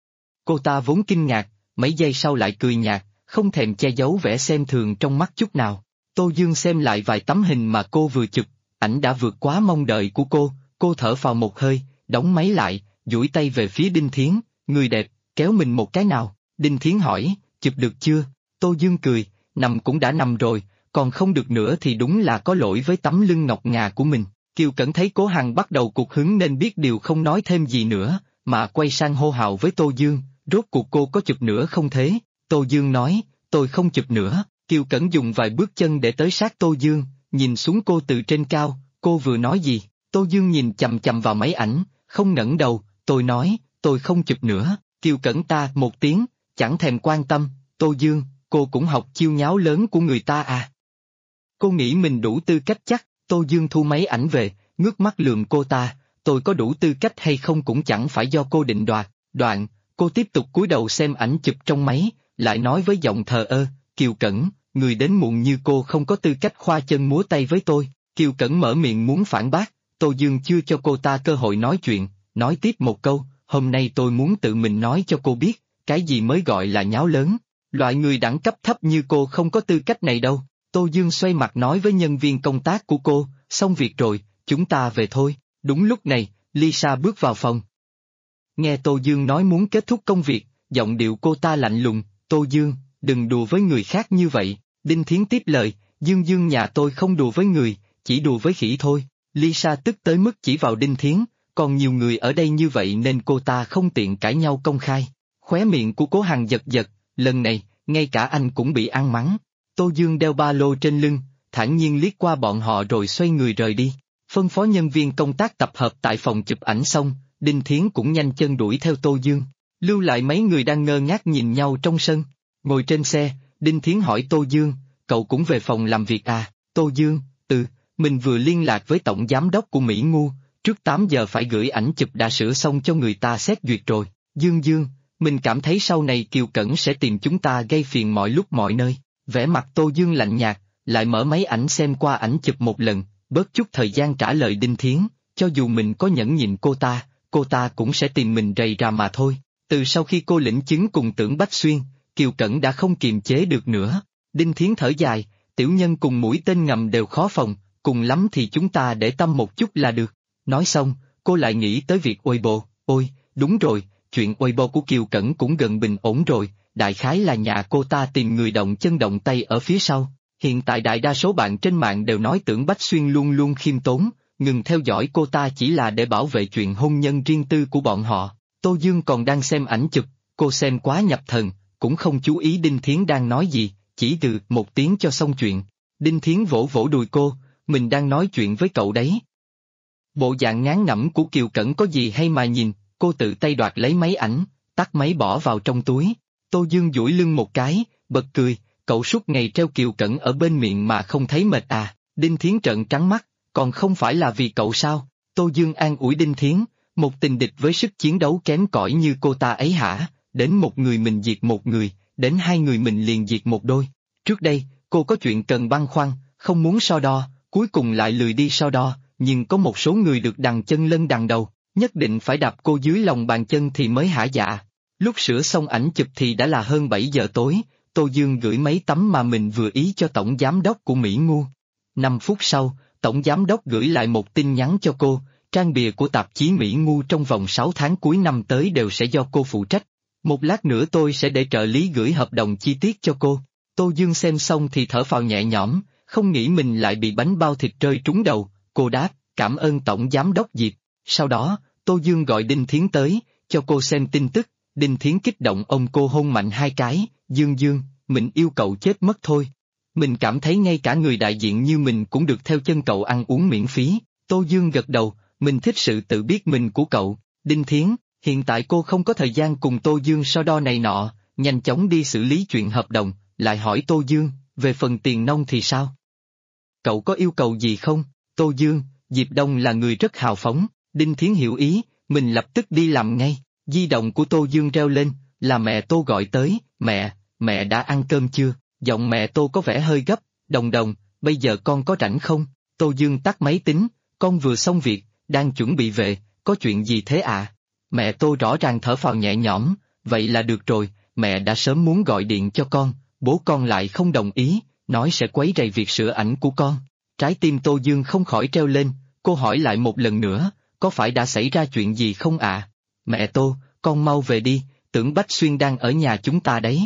Cô ta vốn kinh ngạc, mấy giây sau lại cười nhạt, không thèm che giấu vẻ xem thường trong mắt chút nào. Tô Dương xem lại vài tấm hình mà cô vừa chụp, ảnh đã vượt quá mong đợi của cô thở phào một hơi, đóng máy lại, duỗi tay về phía Đinh Thiến, người đẹp, kéo mình một cái nào. Đinh Thiến hỏi, chụp được chưa? Tô Dương cười, nằm cũng đã nằm rồi, còn không được nữa thì đúng là có lỗi với tấm lưng ngọc ngà của mình. Kiều Cẩn thấy Cố Hằng bắt đầu cục hứng nên biết điều không nói thêm gì nữa, mà quay sang hô hào với Tô Dương, rốt cuộc cô có chụp nữa không thế? Tô Dương nói, tôi không chụp nữa. Kiều Cẩn dùng vài bước chân để tới sát Tô Dương, nhìn xuống cô từ trên cao, cô vừa nói gì? Tô Dương nhìn chằm chằm vào máy ảnh, không ngẩng đầu, tôi nói, tôi không chụp nữa. Kiều Cẩn ta một tiếng, chẳng thèm quan tâm, Tô Dương, cô cũng học chiêu nháo lớn của người ta à? Cô nghĩ mình đủ tư cách chắc? Tô Dương thu máy ảnh về, ngước mắt lườm cô ta, tôi có đủ tư cách hay không cũng chẳng phải do cô định đoạt. Đoạn, cô tiếp tục cúi đầu xem ảnh chụp trong máy, lại nói với giọng thờ ơ, Kiều Cẩn, người đến muộn như cô không có tư cách khoa chân múa tay với tôi. Kiều Cẩn mở miệng muốn phản bác, Tô Dương chưa cho cô ta cơ hội nói chuyện, nói tiếp một câu, hôm nay tôi muốn tự mình nói cho cô biết, cái gì mới gọi là nháo lớn. Loại người đẳng cấp thấp như cô không có tư cách này đâu. Tô Dương xoay mặt nói với nhân viên công tác của cô, xong việc rồi, chúng ta về thôi. Đúng lúc này, Lisa bước vào phòng. Nghe Tô Dương nói muốn kết thúc công việc, giọng điệu cô ta lạnh lùng, Tô Dương, đừng đùa với người khác như vậy. Đinh Thiến tiếp lời, Dương nhà tôi không đùa với người, chỉ đùa với khỉ thôi. Lisa tức tới mức chỉ vào Đinh Thiến, còn nhiều người ở đây như vậy nên cô ta không tiện cãi nhau công khai. Khóe miệng của Cố Hằng giật giật, lần này, ngay cả anh cũng bị ăn mắng. Tô Dương đeo ba lô trên lưng, thản nhiên liếc qua bọn họ rồi xoay người rời đi. Phân phó nhân viên công tác tập hợp tại phòng chụp ảnh xong, Đinh Thiến cũng nhanh chân đuổi theo Tô Dương, lưu lại mấy người đang ngơ ngác nhìn nhau trong sân. Ngồi trên xe, Đinh Thiến hỏi Tô Dương, cậu cũng về phòng làm việc à? Tô Dương, mình vừa liên lạc với tổng giám đốc của Mỹ Ngu, trước 8 giờ phải gửi ảnh chụp đã sửa xong cho người ta xét duyệt rồi. Dương, mình cảm thấy sau này Kiều Cẩn sẽ tìm chúng ta gây phiền mọi lúc mọi nơi. Vẻ mặt Tô Dương lạnh nhạt, lại mở máy ảnh xem qua ảnh chụp một lần, bớt chút thời gian trả lời Đinh Thiến, cho dù mình có nhẫn nhịn cô ta cũng sẽ tìm mình rầy rà mà thôi. Từ sau khi cô lĩnh chứng cùng Tưởng Bách Xuyên, Kiều Cẩn đã không kiềm chế được nữa. Đinh Thiến thở dài, tiểu nhân cùng mũi tên ngầm đều khó phòng, cùng lắm thì chúng ta để tâm một chút là được. Nói xong, cô lại nghĩ tới việc Weibo, ôi, đúng rồi, chuyện Weibo của Kiều Cẩn cũng gần bình ổn rồi, đại khái là nhà cô ta tìm người động chân động tay ở phía sau. Hiện tại đại đa số bạn trên mạng đều nói Tưởng Bách Xuyên luôn luôn khiêm tốn, ngừng theo dõi cô ta chỉ là để bảo vệ chuyện hôn nhân riêng tư của bọn họ. Tô Dương còn đang xem ảnh chụp, cô xem quá nhập thần, cũng không chú ý Đinh Thiến đang nói gì, chỉ từ một tiếng cho xong chuyện. Đinh Thiến vỗ vỗ đùi cô, mình đang nói chuyện với cậu đấy. Bộ dạng ngán ngẩm của Kiều Cẩn có gì hay mà nhìn, cô tự tay đoạt lấy máy ảnh, tắt máy bỏ vào trong túi. Tô Dương duỗi lưng một cái, bật cười, cậu suốt ngày treo Kiều Cẩn ở bên miệng mà không thấy mệt à? Đinh Thiến trợn trắng mắt, còn không phải là vì cậu sao? Tô Dương an ủi Đinh Thiến, một tình địch với sức chiến đấu kém cỏi như cô ta ấy hả? Đến một người mình diệt một người, đến hai người mình liền diệt một đôi. Trước đây, cô có chuyện cần băn khoăn, không muốn so đo, cuối cùng lại lười đi so đo, nhưng có một số người được đằng chân lân đằng đầu, nhất định phải đạp cô dưới lòng bàn chân thì mới hả dạ. Lúc sửa xong ảnh chụp thì đã là hơn 7 giờ tối, Tô Dương gửi mấy tấm mà mình vừa ý cho tổng giám đốc của Mỹ Ngu. 5 phút sau, tổng giám đốc gửi lại một tin nhắn cho cô, trang bìa của tạp chí Mỹ Ngu trong vòng 6 tháng cuối năm tới đều sẽ do cô phụ trách. Một lát nữa tôi sẽ để trợ lý gửi hợp đồng chi tiết cho cô. Tô Dương xem xong thì thở phào nhẹ nhõm, không nghĩ mình lại bị bánh bao thịt rơi trúng đầu, cô đáp, cảm ơn tổng giám đốc Diệp. Sau đó, Tô Dương gọi Đinh Thiến tới, cho cô xem tin tức, Đinh Thiến kích động ôm cô hôn mạnh 2 cái, Dương, mình yêu cậu chết mất thôi. Mình cảm thấy ngay cả người đại diện như mình cũng được theo chân cậu ăn uống miễn phí. Tô Dương gật đầu, mình thích sự tự biết mình của cậu. Đinh Thiến, hiện tại cô không có thời gian cùng Tô Dương so đo này nọ, nhanh chóng đi xử lý chuyện hợp đồng, lại hỏi Tô Dương, về phần tiền nong thì sao? Cậu có yêu cầu gì không? Tô Dương, Diệp Đông là người rất hào phóng. Đinh Thiến hiểu ý, mình lập tức đi làm ngay. Di động của Tô Dương reo lên, là mẹ Tô gọi tới, mẹ đã ăn cơm chưa? Giọng mẹ Tô có vẻ hơi gấp, Đồng, bây giờ con có rảnh không? Tô Dương tắt máy tính, con vừa xong việc, đang chuẩn bị về, có chuyện gì thế ạ? Mẹ Tô rõ ràng thở phào nhẹ nhõm, vậy là được rồi, mẹ đã sớm muốn gọi điện cho con, bố con lại không đồng ý, nói sẽ quấy rầy việc sửa ảnh của con. Trái tim Tô Dương không khỏi treo lên, cô hỏi lại một lần nữa, có phải đã xảy ra chuyện gì không ạ? Mẹ Tô, con mau về đi, Tưởng Bách Xuyên đang ở nhà chúng ta đấy.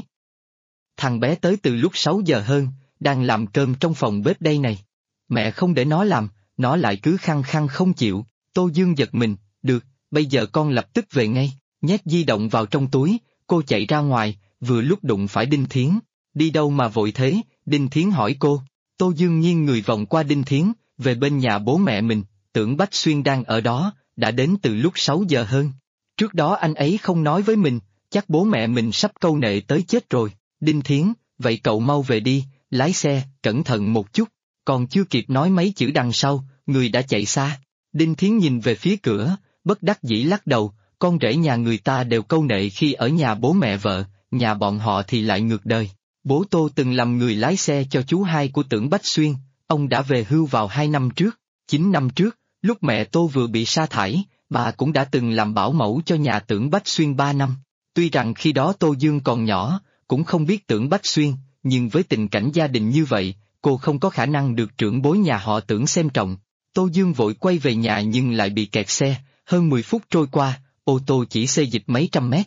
Thằng bé tới từ lúc 6 giờ hơn, đang làm cơm trong phòng bếp đây này. Mẹ không để nó làm, nó lại cứ khăng khăng không chịu. Tô Dương giật mình, được, bây giờ con lập tức về ngay. Nhét di động vào trong túi, cô chạy ra ngoài, vừa lúc đụng phải Đinh Thiến. Đi đâu mà vội thế? Đinh Thiến hỏi cô. Tô Dương nghiêng người vòng qua Đinh Thiến, về bên nhà bố mẹ mình, Tưởng Bách Xuyên đang ở đó, đã đến từ lúc 6 giờ hơn. Trước đó anh ấy không nói với mình, chắc bố mẹ mình sắp câu nệ tới chết rồi. Đinh Thiến, vậy cậu mau về đi, lái xe, cẩn thận một chút. Còn chưa kịp nói mấy chữ đằng sau, người đã chạy xa. Đinh Thiến nhìn về phía cửa, bất đắc dĩ lắc đầu, con rể nhà người ta đều câu nệ khi ở nhà bố mẹ vợ, nhà bọn họ thì lại ngược đời. Bố Tô từng làm người lái xe cho chú hai của Tưởng Bách Xuyên, ông đã về hưu vào 2 năm trước. 9 năm trước, lúc mẹ Tô vừa bị sa thải, bà cũng đã từng làm bảo mẫu cho nhà Tưởng Bách Xuyên 3 năm. Tuy rằng khi đó Tô Dương còn nhỏ, cũng không biết Tưởng Bách Xuyên, nhưng với tình cảnh gia đình như vậy, cô không có khả năng được trưởng bối nhà họ Tưởng xem trọng. Tô Dương vội quay về nhà nhưng lại bị kẹt xe, hơn 10 phút trôi qua, ô tô chỉ xê dịch mấy trăm mét.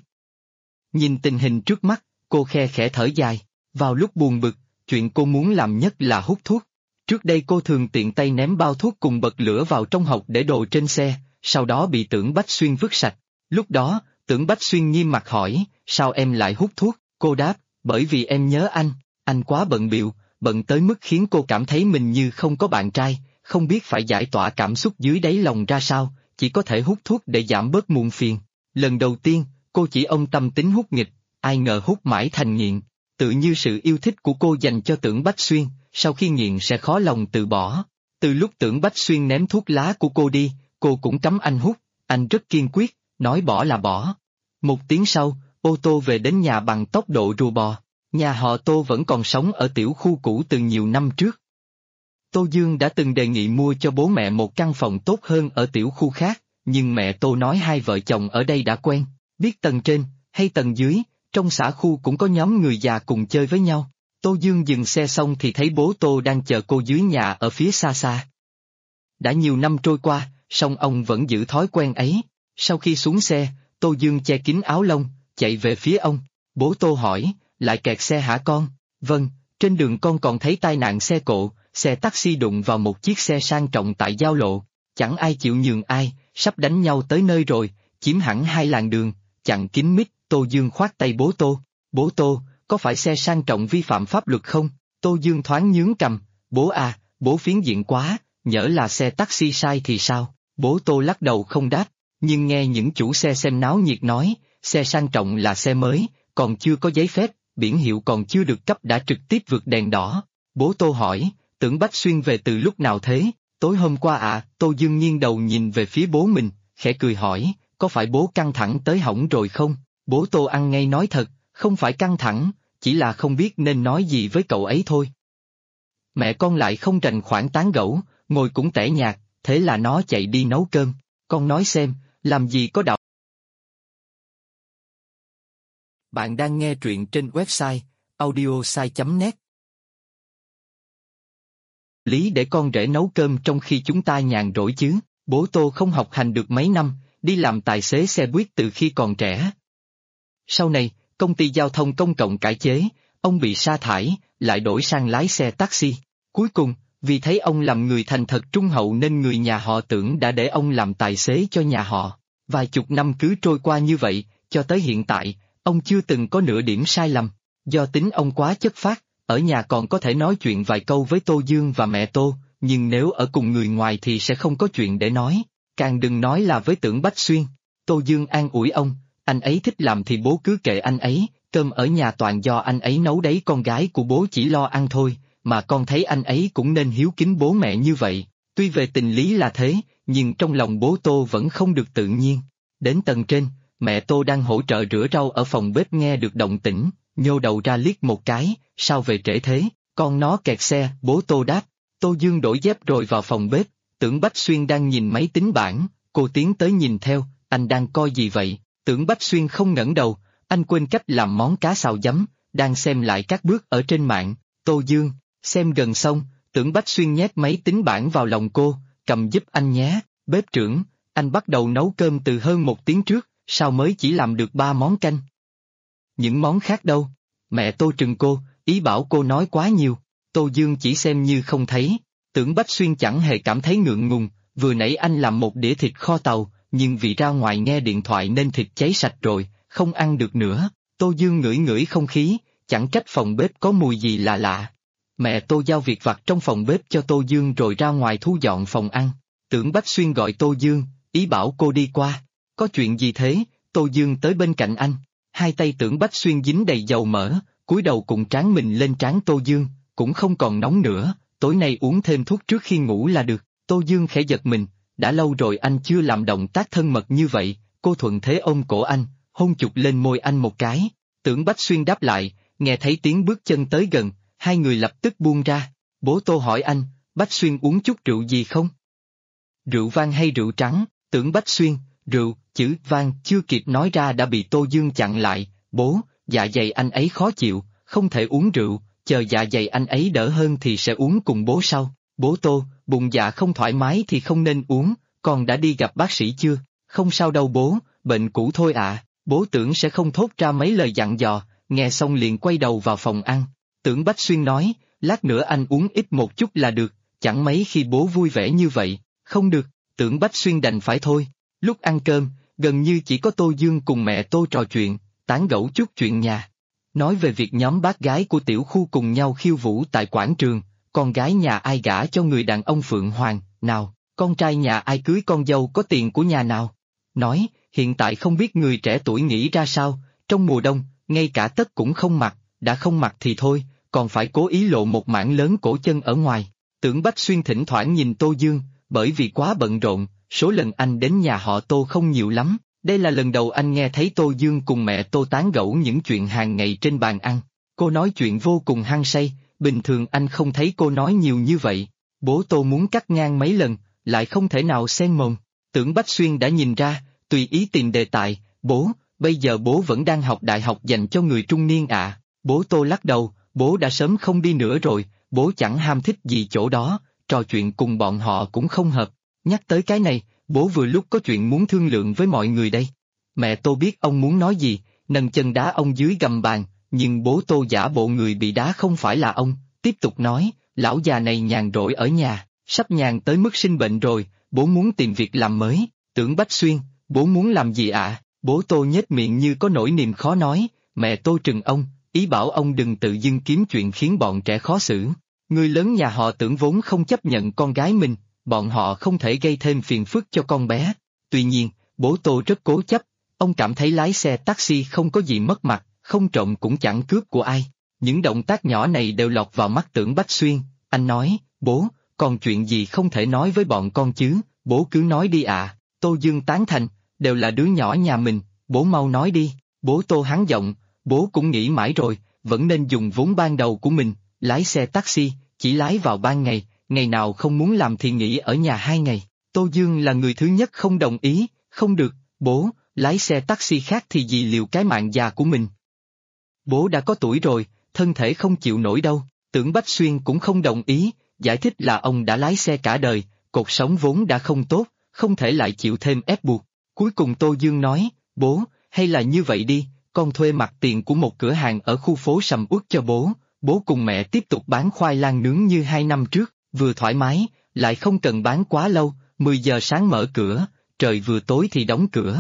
Nhìn tình hình trước mắt, cô khe khẽ thở dài, vào lúc buồn bực, chuyện cô muốn làm nhất là hút thuốc. Trước đây cô thường tiện tay ném bao thuốc cùng bật lửa vào trong hộc để đồ trên xe, sau đó bị Tưởng Bách Xuyên vứt sạch. Lúc đó, Tưởng Bách Xuyên nghiêm mặt hỏi, sao em lại hút thuốc? Cô đáp, bởi vì em nhớ anh quá bận bịu, bận tới mức khiến cô cảm thấy mình như không có bạn trai, không biết phải giải tỏa cảm xúc dưới đáy lòng ra sao, chỉ có thể hút thuốc để giảm bớt muộn phiền. Lần đầu tiên, cô chỉ ông tâm tính hút nghịch, ai ngờ hút mãi thành nghiện. Tự như sự yêu thích của cô dành cho Tưởng Bách Xuyên, sau khi nghiện sẽ khó lòng từ bỏ. Từ lúc Tưởng Bách Xuyên ném thuốc lá của cô đi, cô cũng cấm anh hút, anh rất kiên quyết, nói bỏ là bỏ. 1 tiếng sau, ô tô về đến nhà bằng tốc độ rùa bò. Nhà họ Tô vẫn còn sống ở tiểu khu cũ từ nhiều năm trước. Tô Dương đã từng đề nghị mua cho bố mẹ một căn phòng tốt hơn ở tiểu khu khác, nhưng mẹ Tô nói hai vợ chồng ở đây đã quen, biết tầng trên hay tầng dưới, trong xã khu cũng có nhóm người già cùng chơi với nhau. Tô Dương dừng xe xong thì thấy bố Tô đang chờ cô dưới nhà ở phía xa xa. Đã nhiều năm trôi qua, song ông vẫn giữ thói quen ấy. Sau khi xuống xe, Tô Dương che kín áo lông, chạy về phía ông. Bố Tô hỏi, lại kẹt xe hả con? Vâng, trên đường con còn thấy tai nạn xe cộ, xe taxi đụng vào một chiếc xe sang trọng tại giao lộ. Chẳng ai chịu nhường ai, sắp đánh nhau tới nơi rồi, chiếm hẳn hai làn đường, chặn kín mít. Tô Dương khoát tay bố Tô. Bố Tô, có phải xe sang trọng vi phạm pháp luật không? Tô Dương thoáng nhướng cằm, bố à, bố phiến diện quá, nhỡ là xe taxi sai thì sao? Bố Tô lắc đầu không đáp, nhưng nghe những chủ xe xem náo nhiệt nói, xe sang trọng là xe mới, còn chưa có giấy phép, biển hiệu còn chưa được cấp đã trực tiếp vượt đèn đỏ. Bố Tô hỏi, Tưởng Bách Xuyên về từ lúc nào thế? Tối hôm qua à? Tô Dương nghiêng đầu nhìn về phía bố mình, khẽ cười hỏi, có phải bố căng thẳng tới hỏng rồi không? Bố Tô ăn ngay nói thật, không phải căng thẳng, chỉ là không biết nên nói gì với cậu ấy thôi. Mẹ con lại không rành khoản tán gẫu, ngồi cũng tẻ nhạt, thế là nó chạy đi nấu cơm. Con nói xem, làm gì có đạo. Bạn đang nghe truyện trên website audiosai.net. Lý để con rể nấu cơm trong khi chúng ta nhàn rỗi chứ? Bố Tô không học hành được mấy năm, đi làm tài xế xe buýt từ khi còn trẻ. Sau này, công ty giao thông công cộng cải chế, ông bị sa thải, lại đổi sang lái xe taxi. Cuối cùng, vì thấy ông làm người thành thật trung hậu nên người nhà họ Tưởng đã để ông làm tài xế cho nhà họ. Vài chục năm cứ trôi qua như vậy, cho tới hiện tại, ông chưa từng có nửa điểm sai lầm. Do tính ông quá chất phác, ở nhà còn có thể nói chuyện vài câu với Tô Dương và mẹ Tô, nhưng nếu ở cùng người ngoài thì sẽ không có chuyện để nói, càng đừng nói là với Tưởng Bách Xuyên. Tô Dương an ủi ông, anh ấy thích làm thì bố cứ kệ anh ấy, cơm ở nhà toàn do anh ấy nấu đấy, con gái của bố chỉ lo ăn thôi, mà con thấy anh ấy cũng nên hiếu kính bố mẹ như vậy. Tuy về tình lý là thế, nhưng trong lòng bố Tô vẫn không được tự nhiên. Đến tầng trên, mẹ Tô đang hỗ trợ rửa rau ở phòng bếp nghe được động tĩnh, nhô đầu ra liếc một cái, sao về trễ thế? Con nó kẹt xe, bố Tô đáp. Tô Dương đổi dép rồi vào phòng bếp, Tưởng Bách Xuyên đang nhìn máy tính bảng, cô tiến tới nhìn theo, anh đang coi gì vậy? Tưởng Bách Xuyên không ngẩng đầu, anh quên cách làm món cá xào giấm, đang xem lại các bước ở trên mạng. Tô Dương, xem gần xong, Tưởng Bách Xuyên nhét máy tính bảng vào lòng cô, cầm giúp anh nhé. Bếp trưởng, anh bắt đầu nấu cơm từ hơn 1 tiếng trước, sao mới chỉ làm được 3 món canh? Những món khác đâu? Mẹ Tô trừng cô, ý bảo cô nói quá nhiều. Tô Dương chỉ xem như không thấy. Tưởng Bách Xuyên chẳng hề cảm thấy ngượng ngùng, vừa nãy anh làm một đĩa thịt kho tàu, nhưng vì ra ngoài nghe điện thoại nên thịt cháy sạch rồi, không ăn được nữa. Tô Dương ngửi ngửi không khí, chẳng trách phòng bếp có mùi gì lạ lạ. Mẹ Tô giao việc vặt trong phòng bếp cho Tô Dương rồi ra ngoài thu dọn phòng ăn. Tưởng Bách Xuyên gọi Tô Dương, ý bảo cô đi qua. Có chuyện gì thế? Tô Dương tới bên cạnh anh. Hai tay Tưởng Bách Xuyên dính đầy dầu mỡ, cúi đầu cùng trán mình lên trán Tô Dương, cũng không còn nóng nữa, tối nay uống thêm thuốc trước khi ngủ là được. Tô Dương khẽ giật mình, đã lâu rồi anh chưa làm động tác thân mật như vậy. Cô thuận thế ôm cổ anh, hôn chụp lên môi anh một cái. Tưởng Bách Xuyên đáp lại, nghe thấy tiếng bước chân tới gần, hai người lập tức buông ra. Bố Tô hỏi anh, Bách Xuyên uống chút rượu gì không? Rượu vang hay rượu trắng? Tưởng Bách Xuyên, rượu, chữ vang chưa kịp nói ra đã bị Tô Dương chặn lại. Bố, dạ dày anh ấy khó chịu, không thể uống rượu, chờ dạ dày anh ấy đỡ hơn thì sẽ uống cùng bố sau. Bố Tô, bụng dạ không thoải mái thì không nên uống, con đã đi gặp bác sĩ chưa? Không sao đâu bố, bệnh cũ thôi ạ. Bố Tưởng sẽ không thốt ra mấy lời dặn dò, nghe xong liền quay đầu vào phòng ăn. Tưởng Bách Xuyên nói, lát nữa anh uống ít một chút là được, chẳng mấy khi bố vui vẻ như vậy. Không được, Tưởng Bách Xuyên đành phải thôi. Lúc ăn cơm, gần như chỉ có Tô Dương cùng mẹ Tô trò chuyện, tán gẫu chút chuyện nhà. Nói về việc nhóm bác gái của tiểu khu cùng nhau khiêu vũ tại quảng trường, con gái nhà ai gả cho người đàn ông Phượng Hoàng, nào, con trai nhà ai cưới con dâu có tiền của nhà nào. Nói, hiện tại không biết người trẻ tuổi nghĩ ra sao, trong mùa đông, ngay cả tất cũng không mặc, đã không mặc thì thôi, còn phải cố ý lộ một mảng lớn cổ chân ở ngoài. Tưởng Bách Xuyên thỉnh thoảng nhìn Tô Dương, bởi vì quá bận rộn, số lần anh đến nhà họ Tô không nhiều lắm. Đây là lần đầu anh nghe thấy Tô Dương cùng mẹ Tô tán gẫu những chuyện hàng ngày trên bàn ăn. Cô nói chuyện vô cùng hăng say, bình thường anh không thấy cô nói nhiều như vậy. Bố Tô muốn cắt ngang mấy lần, lại không thể nào xen mồm. Tưởng Bách Xuyên đã nhìn ra, tùy ý tìm đề tài, bố, bây giờ bố vẫn đang học đại học dành cho người trung niên ạ. Bố Tô lắc đầu, bố đã sớm không đi nữa rồi, bố chẳng ham thích gì chỗ đó, trò chuyện cùng bọn họ cũng không hợp. Nhắc tới cái này, bố vừa lúc có chuyện muốn thương lượng với mọi người đây. Mẹ Tô biết ông muốn nói gì, nâng chân đá ông dưới gầm bàn, nhưng bố Tô giả bộ người bị đá không phải là ông, tiếp tục nói, lão già này nhàn rỗi ở nhà, sắp nhàn tới mức sinh bệnh rồi, bố muốn tìm việc làm mới. Tưởng Bách Xuyên, bố muốn làm gì ạ? Bố Tô nhếch miệng như có nỗi niềm khó nói, mẹ Tô trừng ông, ý bảo ông đừng tự dưng kiếm chuyện khiến bọn trẻ khó xử. Người lớn nhà họ Tưởng vốn không chấp nhận con gái mình, bọn họ không thể gây thêm phiền phức cho con bé. Tuy nhiên, bố Tô rất cố chấp, ông cảm thấy lái xe taxi không có gì mất mặt, không trộm cũng chẳng cướp của ai. Những động tác nhỏ này đều lọt vào mắt Tưởng Bách Xuyên, anh nói, bố, còn chuyện gì không thể nói với bọn con chứ, bố cứ nói đi ạ. Tô Dương tán thành, đều là đứa nhỏ nhà mình, bố mau nói đi. Bố Tô hắn giọng, bố cũng nghĩ mãi rồi, vẫn nên dùng vốn ban đầu của mình, lái xe taxi, chỉ lái vào ban ngày, ngày nào không muốn làm thì nghỉ ở nhà 2 ngày. Tô Dương là người thứ nhất không đồng ý, không được, bố, lái xe taxi khác thì gì liệu cái mạng già của mình. Bố đã có tuổi rồi, thân thể không chịu nổi đâu. Tưởng Bách Xuyên cũng không đồng ý, giải thích là ông đã lái xe cả đời, cột sống vốn đã không tốt, không thể lại chịu thêm ép buộc. Cuối cùng Tô Dương nói, bố, hay là như vậy đi, con thuê mặt tiền của một cửa hàng ở khu phố sầm uất cho bố cùng mẹ tiếp tục bán khoai lang nướng như 2 năm trước, vừa thoải mái, lại không cần bán quá lâu, 10 giờ sáng mở cửa, trời vừa tối thì đóng cửa.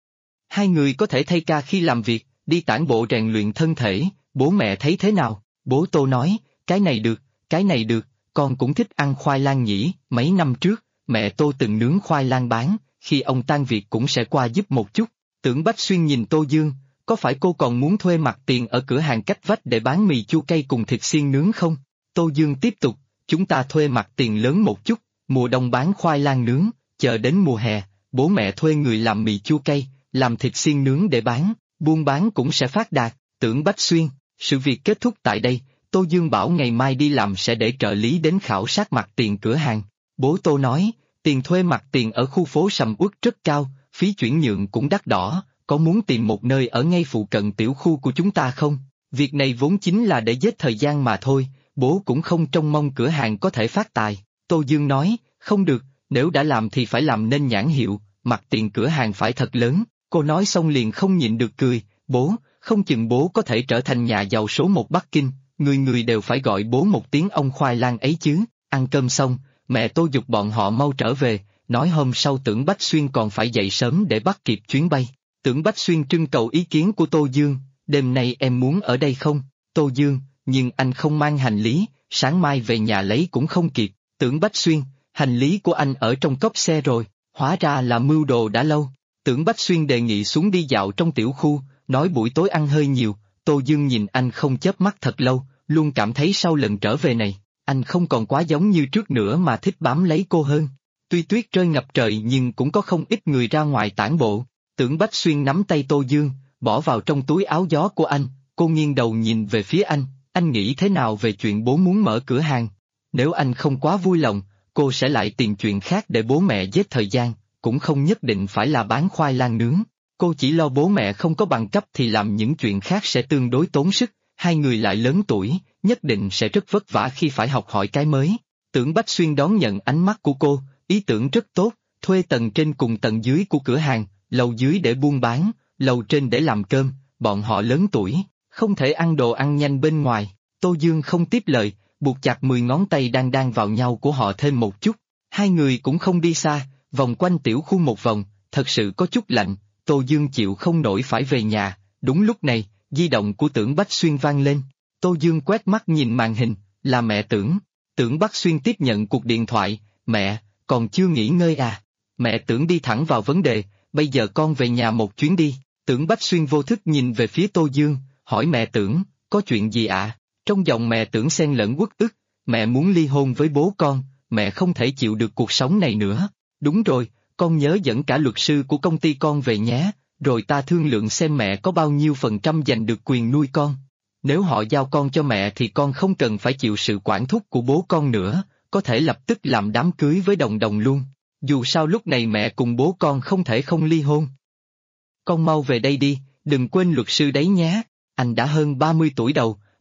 Hai người có thể thay ca khi làm việc, đi tản bộ rèn luyện thân thể, bố mẹ thấy thế nào? Bố Tô nói, cái này được, con cũng thích ăn khoai lang nhỉ, mấy năm trước, mẹ Tô từng nướng khoai lang bán, khi ông tan việc cũng sẽ qua giúp một chút. Tưởng Bách Xuyên nhìn Tô Dương, có phải cô còn muốn thuê mặt tiền ở cửa hàng cách vách để bán mì chua cay cùng thịt xiên nướng không? Tô Dương tiếp tục, chúng ta thuê mặt tiền lớn một chút, mùa đông bán khoai lang nướng, chờ đến mùa hè, bố mẹ thuê người làm mì chua cay, làm thịt xiên nướng để bán, buôn bán cũng sẽ phát đạt. Tưởng Bách Xuyên, sự việc kết thúc tại đây, Tô Dương bảo ngày mai đi làm sẽ để trợ lý đến khảo sát mặt tiền cửa hàng. Bố Tô nói, tiền thuê mặt tiền ở khu phố sầm uất rất cao, phí chuyển nhượng cũng đắt đỏ, có muốn tìm một nơi ở ngay phụ cận tiểu khu của chúng ta không? Việc này vốn chính là để giết thời gian mà thôi, bố cũng không trông mong cửa hàng có thể phát tài. Tô Dương nói, không được, nếu đã làm thì phải làm nên nhãn hiệu, mặt tiền cửa hàng phải thật lớn. Cô nói xong liền không nhịn được cười, bố, không chừng bố có thể trở thành nhà giàu số 1 Bắc Kinh, người người đều phải gọi bố một tiếng ông khoai lang ấy chứ. Ăn cơm xong, mẹ Tô giục bọn họ mau trở về, nói hôm sau Tưởng Bách Xuyên còn phải dậy sớm để bắt kịp chuyến bay. Tưởng Bách Xuyên trưng cầu ý kiến của Tô Dương, đêm nay em muốn ở đây không? Tô Dương, nhưng anh không mang hành lý, sáng mai về nhà lấy cũng không kịp. Tưởng Bách Xuyên, hành lý của anh ở trong cốp xe rồi, hóa ra là mưu đồ đã lâu. Tưởng Bách Xuyên đề nghị xuống đi dạo trong tiểu khu, nói buổi tối ăn hơi nhiều. Tô Dương nhìn anh không chớp mắt thật lâu, luôn cảm thấy sau lần trở về này, anh không còn quá giống như trước nữa mà thích bám lấy cô hơn. Tuy tuyết rơi ngập trời nhưng cũng có không ít người ra ngoài tản bộ. Tưởng Bách Xuyên nắm tay Tô Dương, bỏ vào trong túi áo gió của anh, cô nghiêng đầu nhìn về phía anh nghĩ thế nào về chuyện bố muốn mở cửa hàng? Nếu anh không quá vui lòng, cô sẽ lại tìm chuyện khác để bố mẹ giết thời gian, cũng không nhất định phải là bán khoai lang nướng. Cô chỉ lo bố mẹ không có bằng cấp thì làm những chuyện khác sẽ tương đối tốn sức, hai người lại lớn tuổi, nhất định sẽ rất vất vả khi phải học hỏi cái mới. Tưởng Bách Xuyên đón nhận ánh mắt của cô, ý tưởng rất tốt, thuê tầng trên cùng tầng dưới của cửa hàng, lầu dưới để buôn bán, lầu trên để làm cơm, bọn họ lớn tuổi, không thể ăn đồ ăn nhanh bên ngoài. Tô Dương không tiếp lời, buộc chặt 10 ngón tay đang vào nhau của họ thêm một chút. Hai người cũng không đi xa, vòng quanh tiểu khu một vòng, thật sự có chút lạnh, Tô Dương chịu không nổi phải về nhà. Đúng lúc này, di động của Tưởng Bách Xuyên vang lên. Tô Dương quét mắt nhìn màn hình, là mẹ Tưởng. Tưởng Bách Xuyên tiếp nhận cuộc điện thoại, mẹ, còn chưa nghỉ ngơi à? Mẹ Tưởng đi thẳng vào vấn đề, bây giờ con về nhà một chuyến đi. Tưởng Bách Xuyên vô thức nhìn về phía Tô Dương, hỏi mẹ Tưởng, có chuyện gì ạ? Trong giọng mẹ Tưởng xen lẫn uất ức, mẹ muốn ly hôn với bố con, mẹ không thể chịu được cuộc sống này nữa. Đúng rồi, con nhớ dẫn cả luật sư của công ty con về nhé, rồi ta thương lượng xem mẹ có bao nhiêu % giành được quyền nuôi con. Nếu họ giao con cho mẹ thì con không cần phải chịu sự quản thúc của bố con nữa, có thể lập tức làm đám cưới với Đồng Đồng luôn. Dù sao lúc này mẹ cùng bố con không thể không ly hôn. Con mau về đây đi, đừng quên luật sư đấy nhé, anh đã hơn 30 tuổi đầu,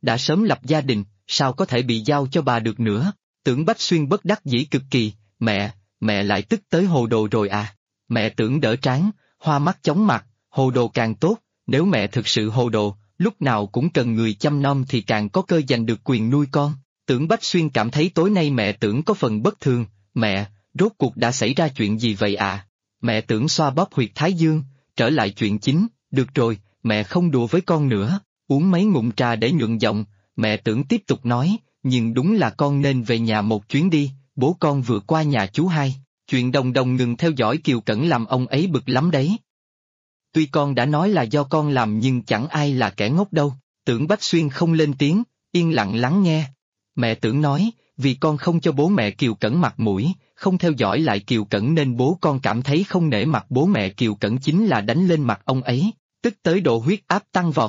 đã sớm lập gia đình, sao có thể bị giao cho bà được nữa. Tưởng Bách Xuyên bất đắc dĩ cực kỳ, mẹ lại tức tới hồ đồ rồi à. Mẹ Tưởng đỡ trán, hoa mắt chóng mặt, hồ đồ càng tốt, nếu mẹ thực sự hồ đồ, lúc nào cũng cần người chăm nom thì càng có cơ giành được quyền nuôi con. Tưởng Bách Xuyên cảm thấy tối nay mẹ Tưởng có phần bất thường, mẹ, rốt cuộc đã xảy ra chuyện gì vậy à? Mẹ Tưởng xoa bóp huyệt thái dương, trở lại chuyện chính, được rồi, mẹ không đùa với con nữa, uống mấy ngụm trà để nhuận giọng, mẹ Tưởng tiếp tục nói, nhưng đúng là con nên về nhà một chuyến đi, bố con vừa qua nhà chú hai, chuyện Đồng Đồng ngừng theo dõi Kiều Cẩn làm ông ấy bực lắm đấy. Tuy con đã nói là do con làm nhưng chẳng ai là kẻ ngốc đâu, Tưởng Bách Xuyên không lên tiếng, yên lặng lắng nghe. Mẹ Tưởng nói, vì con không cho bố mẹ Kiều Cẩn mặt mũi, không theo dõi lại Kiều Cẩn nên bố con cảm thấy không nể mặt bố mẹ Kiều Cẩn chính là đánh lên mặt ông ấy, tức tới độ huyết áp tăng vọt.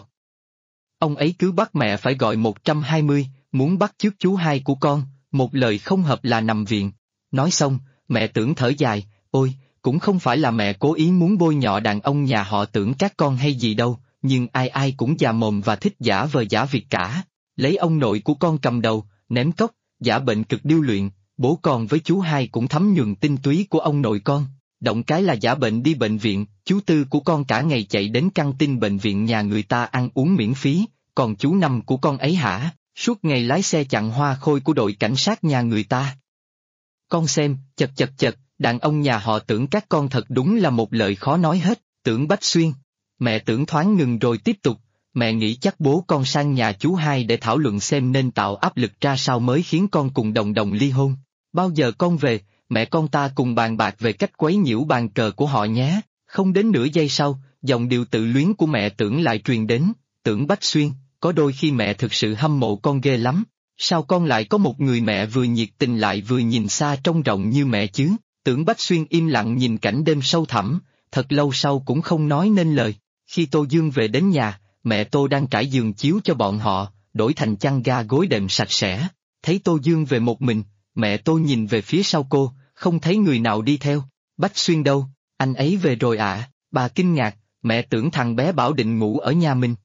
Ông ấy cứ bắt mẹ phải gọi 120, muốn bắt chước chú hai của con, một lời không hợp là nằm viện. Nói xong, mẹ Tưởng thở dài, ôi, cũng không phải là mẹ cố ý muốn bôi nhọ đàn ông nhà họ Tưởng các con hay gì đâu, nhưng ai ai cũng già mồm và thích giả vờ giả việc cả. Lấy ông nội của con cầm đầu, ném cốc, giả bệnh cực điêu luyện, bố con với chú hai cũng thấm nhuần tinh túy của ông nội con. Động cái là giả bệnh đi bệnh viện, chú Tư của con cả ngày chạy đến căng tin bệnh viện nhà người ta ăn uống miễn phí, còn chú Năm của con ấy hả, suốt ngày lái xe chặn hoa khôi của đội cảnh sát nhà người ta. Con xem, chật, đàn ông nhà họ Tưởng các con thật đúng là một lời khó nói hết, Tưởng Bách Xuyên. Mẹ Tưởng thoáng ngừng rồi tiếp tục, mẹ nghĩ chắc bố con sang nhà chú hai để thảo luận xem nên tạo áp lực ra sao mới khiến con cùng Đồng Đồng ly hôn. Bao giờ con về, mẹ con ta cùng bàn bạc về cách quấy nhiễu bàn cờ của họ nhé. Không đến nửa giây sau, dòng điệu tự luyến của mẹ Tưởng lại truyền đến, Tưởng Bách Xuyên, có đôi khi mẹ thực sự hâm mộ con ghê lắm. Sao con lại có một người mẹ vừa nhiệt tình lại vừa nhìn xa trông rộng như mẹ chứ? Tưởng Bách Xuyên im lặng nhìn cảnh đêm sâu thẳm, thật lâu sau cũng không nói nên lời. Khi Tô Dương về đến nhà, mẹ Tô đang trải giường chiếu cho bọn họ, đổi thành chăn ga gối đệm sạch sẽ. Thấy Tô Dương về một mình, mẹ Tô nhìn về phía sau cô, không thấy người nào đi theo. Bách Xuyên đâu, anh ấy về rồi ạ. Bà kinh ngạc, mẹ tưởng thằng bé bảo định ngủ ở nhà mình.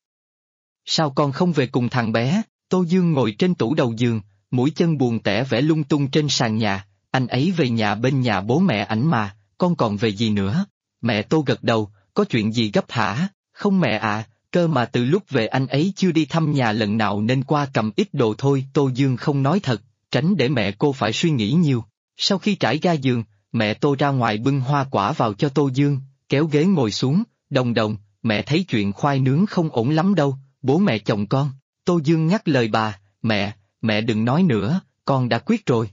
Sao con không về cùng thằng bé? Tô Dương ngồi trên tủ đầu giường, mũi chân buồn tẻ vẽ lung tung trên sàn nhà, anh ấy về nhà bên nhà bố mẹ ảnh mà, con còn về gì nữa? Mẹ Tô gật đầu, có chuyện gì gấp hả? Không mẹ ạ, cơ mà từ lúc về anh ấy chưa đi thăm nhà lần nào nên qua cầm ít đồ thôi. Tô Dương không nói thật, tránh để mẹ cô phải suy nghĩ nhiều. Sau khi trải ga giường, mẹ Tô ra ngoài bưng hoa quả vào cho Tô Dương, kéo ghế ngồi xuống, Đồng Đồng, mẹ thấy chuyện khoai nướng không ổn lắm đâu, bố mẹ chồng con. Tô Dương ngắt lời bà, mẹ đừng nói nữa, con đã quyết rồi.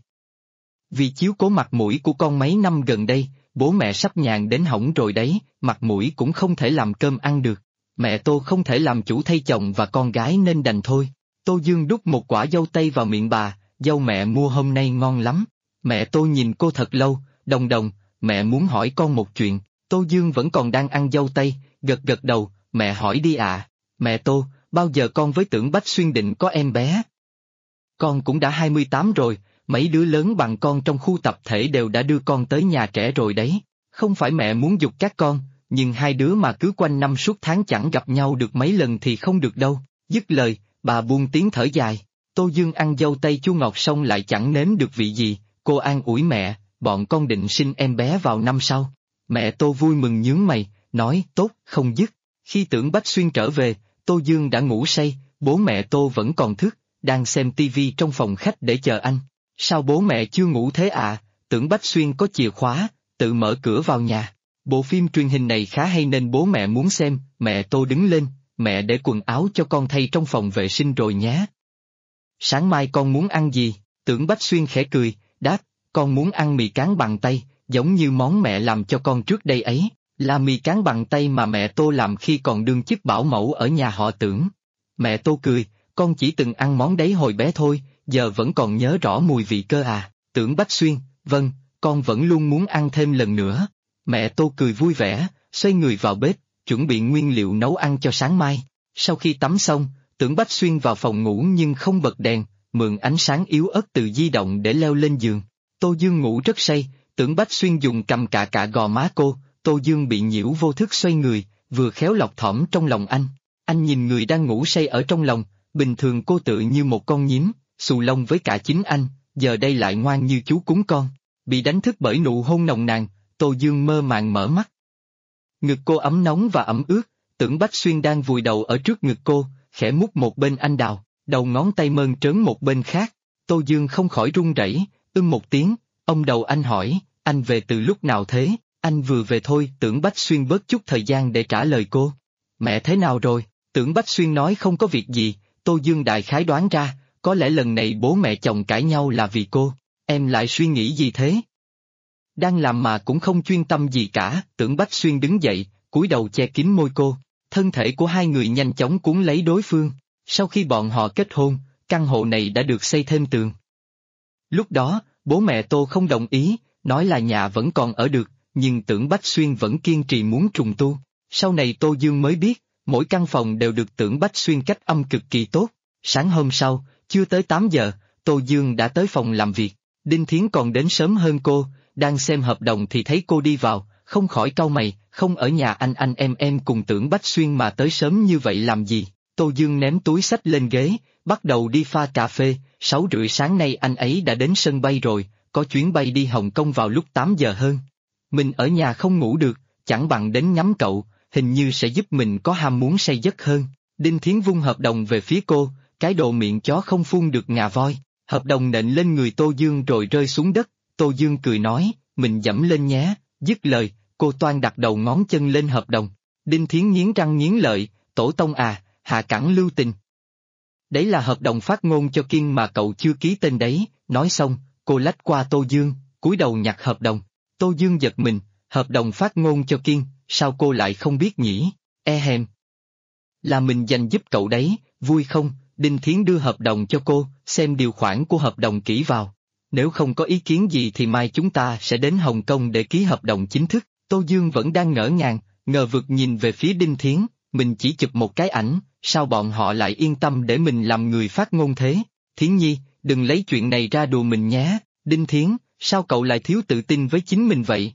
Vì chiếu cố mặt mũi của con mấy năm gần đây, bố mẹ sắp nhàn đến hỏng rồi đấy, mặt mũi cũng không thể làm cơm ăn được. Mẹ Tô không thể làm chủ thay chồng và con gái nên đành thôi. Tô Dương đút một quả dâu tây vào miệng bà, dâu mẹ mua hôm nay ngon lắm. Mẹ Tô nhìn cô thật lâu, Đồng Đồng, mẹ muốn hỏi con một chuyện. Tô Dương vẫn còn đang ăn dâu tây, gật đầu, mẹ hỏi đi ạ. Mẹ Tô, bao giờ con với Tưởng Bách Xuyên định có em bé? Con cũng đã 28 rồi, mấy đứa lớn bằng con trong khu tập thể đều đã đưa con tới nhà trẻ rồi đấy. Không phải mẹ muốn giục các con, nhưng hai đứa mà cứ quanh năm suốt tháng chẳng gặp nhau được mấy lần thì không được đâu. Dứt lời, bà buông tiếng thở dài. Tô Dương ăn dâu tây chua ngọt xong lại chẳng nếm được vị gì, cô an ủi mẹ, bọn con định sinh em bé vào năm sau. Mẹ Tô vui mừng nhướng mày, nói tốt, không dứt. Khi Tưởng Bách Xuyên trở về, Tô Dương đã ngủ say, bố mẹ Tô vẫn còn thức, đang xem tivi trong phòng khách để chờ anh. Sao bố mẹ chưa ngủ thế ạ? Tưởng Bách Xuyên có chìa khóa, tự mở cửa vào nhà. Bộ phim truyền hình này khá hay nên bố mẹ muốn xem. Mẹ Tô đứng lên, mẹ để quần áo cho con thay trong phòng vệ sinh rồi nhé. Sáng mai con muốn ăn gì? Tưởng Bách Xuyên khẽ cười, đáp, con muốn ăn mì cán bằng tay, giống như món mẹ làm cho con trước đây ấy, là mì cán bằng tay mà mẹ Tô làm khi còn đương chức bảo mẫu ở nhà họ Tưởng. Mẹ Tô cười, con chỉ từng ăn món đấy hồi bé thôi, giờ vẫn còn nhớ rõ mùi vị cơ à. Tưởng Bách Xuyên, vâng, con vẫn luôn muốn ăn thêm lần nữa. Mẹ Tô cười vui vẻ, xoay người vào bếp, chuẩn bị nguyên liệu nấu ăn cho sáng mai. Sau khi tắm xong, Tưởng Bách Xuyên vào phòng ngủ nhưng không bật đèn, mượn ánh sáng yếu ớt từ di động để leo lên giường. Tô Dương ngủ rất say, Tưởng Bách Xuyên dùng cầm cạ gò má cô, Tô Dương bị nhiễu vô thức xoay người, vừa khéo lọt thỏm trong lòng anh. Anh nhìn người đang ngủ say ở trong lòng, bình thường cô tự như một con nhím, xù lông với cả chính anh, giờ đây lại ngoan như chú cún con. Bị đánh thức bởi nụ hôn nồng nàn, Tô Dương mơ màng mở mắt. Ngực cô ấm nóng và ẩm ướt, Tưởng Bách Xuyên đang vùi đầu ở trước ngực cô, khẽ mút một bên anh đào, đầu ngón tay mơn trớn một bên khác. Tô Dương không khỏi run rẩy, một tiếng, ông đầu anh hỏi, anh về từ lúc nào thế? Anh vừa về thôi. Tưởng Bách Xuyên bớt chút thời gian để trả lời cô. Mẹ thế nào rồi? Tưởng Bách Xuyên nói không có việc gì. Tô Dương đại khái đoán ra, có lẽ lần này bố mẹ chồng cãi nhau là vì cô. Em lại suy nghĩ gì thế? Đang làm mà cũng không chuyên tâm gì cả. Tưởng Bách Xuyên đứng dậy, cúi đầu che kín môi cô. Thân thể của hai người nhanh chóng cuốn lấy đối phương. Sau khi bọn họ kết hôn, căn hộ này đã được xây thêm tường. Lúc đó, bố mẹ Tô không đồng ý, nói là nhà vẫn còn ở được, nhưng Tưởng Bách Xuyên vẫn kiên trì muốn trùng tu. Sau này Tô Dương mới biết, mỗi căn phòng đều được Tưởng Bách Xuyên cách âm cực kỳ tốt. Sáng hôm sau, chưa tới 8 giờ, Tô Dương đã tới phòng làm việc. Đinh Thiến còn đến sớm hơn cô, đang xem hợp đồng thì thấy cô đi vào, không khỏi cau mày, không ở nhà anh em cùng Tưởng Bách Xuyên mà tới sớm như vậy làm gì? Tô Dương ném túi xách lên ghế, bắt đầu đi pha cà phê. 6 rưỡi sáng nay anh ấy đã đến sân bay rồi, có chuyến bay đi Hồng Kông vào lúc 8 giờ hơn. Mình ở nhà không ngủ được, chẳng bằng đến ngắm cậu, hình như sẽ giúp mình có ham muốn say giấc hơn. Đinh Thiến vung hợp đồng về phía cô, cái đồ miệng chó không phun được ngà voi. Hợp đồng nện lên người Tô Dương rồi rơi xuống đất. Tô Dương cười nói, mình dẫm lên nhé. Dứt lời, cô toan đặt đầu ngón chân lên hợp đồng. Đinh Thiến nghiến răng nghiến lợi, tổ tông à, hạ cẳng lưu tình. Đấy là hợp đồng phát ngôn cho Kiên mà cậu chưa ký tên đấy. Nói xong, cô lách qua Tô Dương, cúi đầu nhặt hợp đồng. Tô Dương giật mình, hợp đồng phát ngôn cho Kiên, sao cô lại không biết nhỉ? Hèm. Là mình dành giúp cậu đấy, vui không? Đinh Thiến đưa hợp đồng cho cô, xem điều khoản của hợp đồng kỹ vào. Nếu không có ý kiến gì thì mai chúng ta sẽ đến Hồng Kông để ký hợp đồng chính thức. Tô Dương vẫn đang ngỡ ngàng, ngờ vực nhìn về phía Đinh Thiến, mình chỉ chụp một cái ảnh, sao bọn họ lại yên tâm để mình làm người phát ngôn thế? Thiến Nhi, đừng lấy chuyện này ra đùa mình nhé. Đinh Thiến, sao cậu lại thiếu tự tin với chính mình vậy?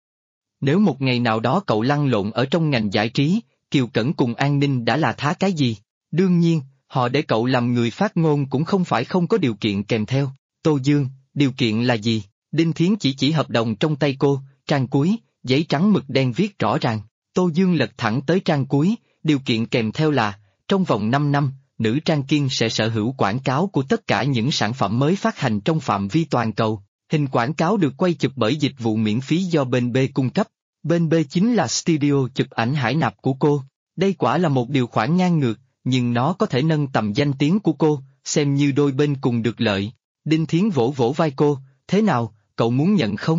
Nếu một ngày nào đó cậu lăn lộn ở trong ngành giải trí, Kiều Cẩn cùng An Ninh đã là thá cái gì? Đương nhiên, họ để cậu làm người phát ngôn cũng không phải không có điều kiện kèm theo. Tô Dương, điều kiện là gì? Đinh Thiến chỉ hợp đồng trong tay cô, trang cuối, giấy trắng mực đen viết rõ ràng. Tô Dương lật thẳng tới trang cuối, điều kiện kèm theo là, trong vòng 5 năm, nữ trang Kiên sẽ sở hữu quảng cáo của tất cả những sản phẩm mới phát hành trong phạm vi toàn cầu. Hình quảng cáo được quay chụp bởi dịch vụ miễn phí do bên B cung cấp. Bên B chính là studio chụp ảnh hải nạp của cô. Đây quả là một điều khoản ngang ngược, nhưng nó có thể nâng tầm danh tiếng của cô, xem như đôi bên cùng được lợi. Đinh Thiến vỗ vỗ vai cô, thế nào, cậu muốn nhận không?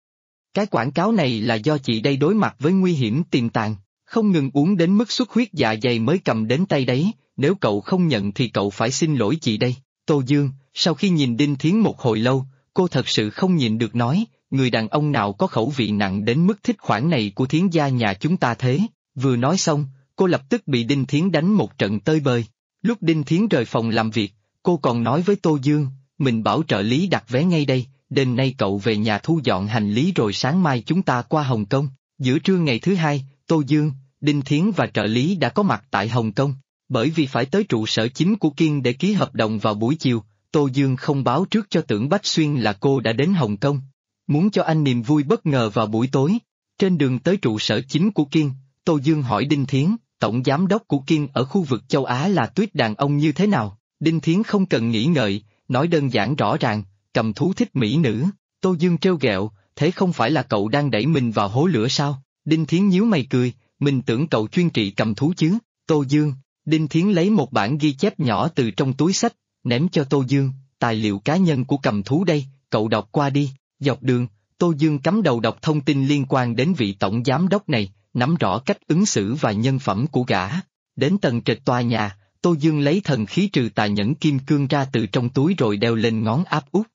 Cái quảng cáo này là do chị đây đối mặt với nguy hiểm tiềm tàng, không ngừng uống đến mức xuất huyết dạ dày mới cầm đến tay đấy, nếu cậu không nhận thì cậu phải xin lỗi chị đây. Tô Dương, sau khi nhìn Đinh Thiến một hồi lâu, cô thật sự không nhịn được nói, người đàn ông nào có khẩu vị nặng đến mức thích khoản này của Thiến gia nhà chúng ta thế? Vừa nói xong, cô lập tức bị Đinh Thiến đánh một trận tơi bời. Lúc Đinh Thiến rời phòng làm việc, cô còn nói với Tô Dương, mình bảo trợ lý đặt vé ngay đây, đêm nay cậu về nhà thu dọn hành lý rồi sáng mai chúng ta qua Hồng Kông. Giữa trưa ngày thứ hai, Tô Dương, Đinh Thiến và trợ lý đã có mặt tại Hồng Kông. Bởi vì phải tới trụ sở chính của Kiên để ký hợp đồng vào buổi chiều, Tô Dương không báo trước cho Tưởng Bách Xuyên là cô đã đến Hồng Kông. Muốn cho anh niềm vui bất ngờ vào buổi tối. Trên đường tới trụ sở chính của Kiên, Tô Dương hỏi Đinh Thiến, tổng giám đốc của Kiên ở khu vực châu Á là Tuyết đàn ông như thế nào? Đinh Thiến không cần nghĩ ngợi, nói đơn giản rõ ràng, cầm thú thích mỹ nữ. Tô Dương trêu ghẹo, thế không phải là cậu đang đẩy mình vào hố lửa sao? Đinh Thiến nhíu mày cười, mình tưởng cậu chuyên trị cầm thú chứ. Tô Dương, Đinh Thiến lấy một bản ghi chép nhỏ từ trong túi xách, ném cho Tô Dương, tài liệu cá nhân của cầm thú đây, cậu đọc qua đi. Dọc đường, Tô Dương cắm đầu đọc thông tin liên quan đến vị tổng giám đốc này, nắm rõ cách ứng xử và nhân phẩm của gã. Đến tầng trệt tòa nhà, Tô Dương lấy thần khí trừ tà nhẫn kim cương ra từ trong túi rồi đeo lên ngón áp út.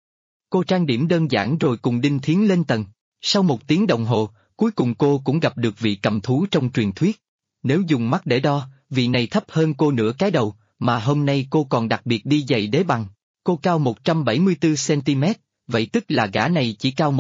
Cô trang điểm đơn giản rồi cùng Đinh Thiến lên tầng. Sau 1 tiếng đồng hồ, cuối cùng cô cũng gặp được vị cầm thú trong truyền thuyết. Nếu dùng mắt để đo, vị này thấp hơn cô nửa cái đầu, mà hôm nay cô còn đặc biệt đi giày đế bằng. Cô cao 174cm, vậy tức là gã này chỉ cao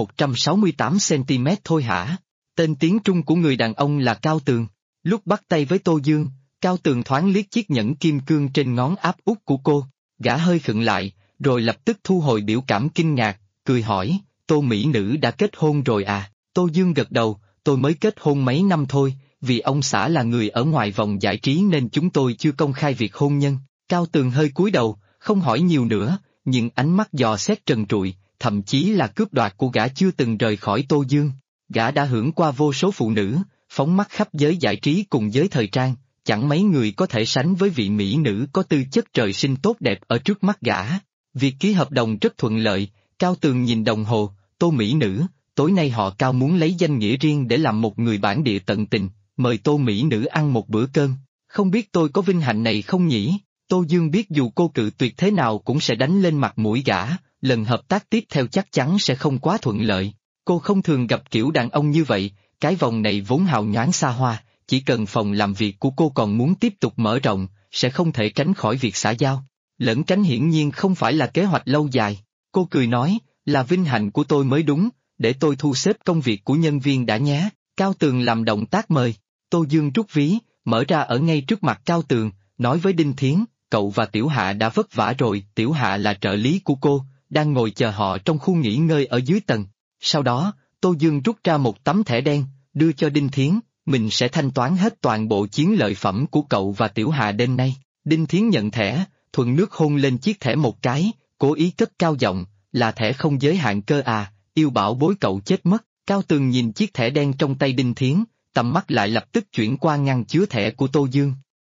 168cm thôi hả? Tên tiếng Trung của người đàn ông là Cao Tường. Lúc bắt tay với Tô Dương, Cao Tường thoáng liếc chiếc nhẫn kim cương trên ngón áp út của cô, gã hơi khựng lại, rồi lập tức thu hồi biểu cảm kinh ngạc, cười hỏi, Tô mỹ nữ đã kết hôn rồi à? Tô Dương gật đầu, tôi mới kết hôn mấy năm thôi, vì ông xã là người ở ngoài vòng giải trí nên chúng tôi chưa công khai việc hôn nhân. Cao Tường hơi cúi đầu, không hỏi nhiều nữa, nhưng ánh mắt dò xét trần trụi, thậm chí là cướp đoạt của gã chưa từng rời khỏi Tô Dương. Gã đã hưởng qua vô số phụ nữ, phóng mắt khắp giới giải trí cùng giới thời trang, chẳng mấy người có thể sánh với vị mỹ nữ có tư chất trời sinh tốt đẹp ở trước mắt gã. Việc ký hợp đồng rất thuận lợi, Cao Tường nhìn đồng hồ, Tô mỹ nữ, tối nay họ Cao muốn lấy danh nghĩa riêng để làm một người bản địa tận tình, mời Tô mỹ nữ ăn một bữa cơm, không biết tôi có vinh hạnh này không nhỉ? Tô Dương biết dù cô cự tuyệt thế nào cũng sẽ đánh lên mặt mũi gã, lần hợp tác tiếp theo chắc chắn sẽ không quá thuận lợi. Cô không thường gặp kiểu đàn ông như vậy, cái vòng này vốn hào nhoáng xa hoa, chỉ cần phòng làm việc của cô còn muốn tiếp tục mở rộng, sẽ không thể tránh khỏi việc xã giao. Lẩn tránh hiển nhiên không phải là kế hoạch lâu dài. Cô cười nói, là vinh hạnh của tôi mới đúng, để tôi thu xếp công việc của nhân viên đã nhé. Cao Tường làm động tác mời, Tô Dương rút ví, mở ra ở ngay trước mặt Cao Tường, nói với Đinh Thiến, cậu và Tiểu Hạ đã vất vả rồi, Tiểu Hạ là trợ lý của cô, đang ngồi chờ họ trong khu nghỉ ngơi ở dưới tầng. Sau đó, Tô Dương rút ra một tấm thẻ đen, đưa cho Đinh Thiến, mình sẽ thanh toán hết toàn bộ chiến lợi phẩm của cậu và Tiểu Hạ đêm nay. Đinh Thiến nhận thẻ, thuận nước hôn lên chiếc thẻ một cái, cố ý cất cao giọng, là thẻ không giới hạn cơ à, yêu bảo bối cậu chết mất. Cao Tường nhìn chiếc thẻ đen trong tay Đinh Thiến, tầm mắt lại lập tức chuyển qua ngăn chứa thẻ của Tô Dương.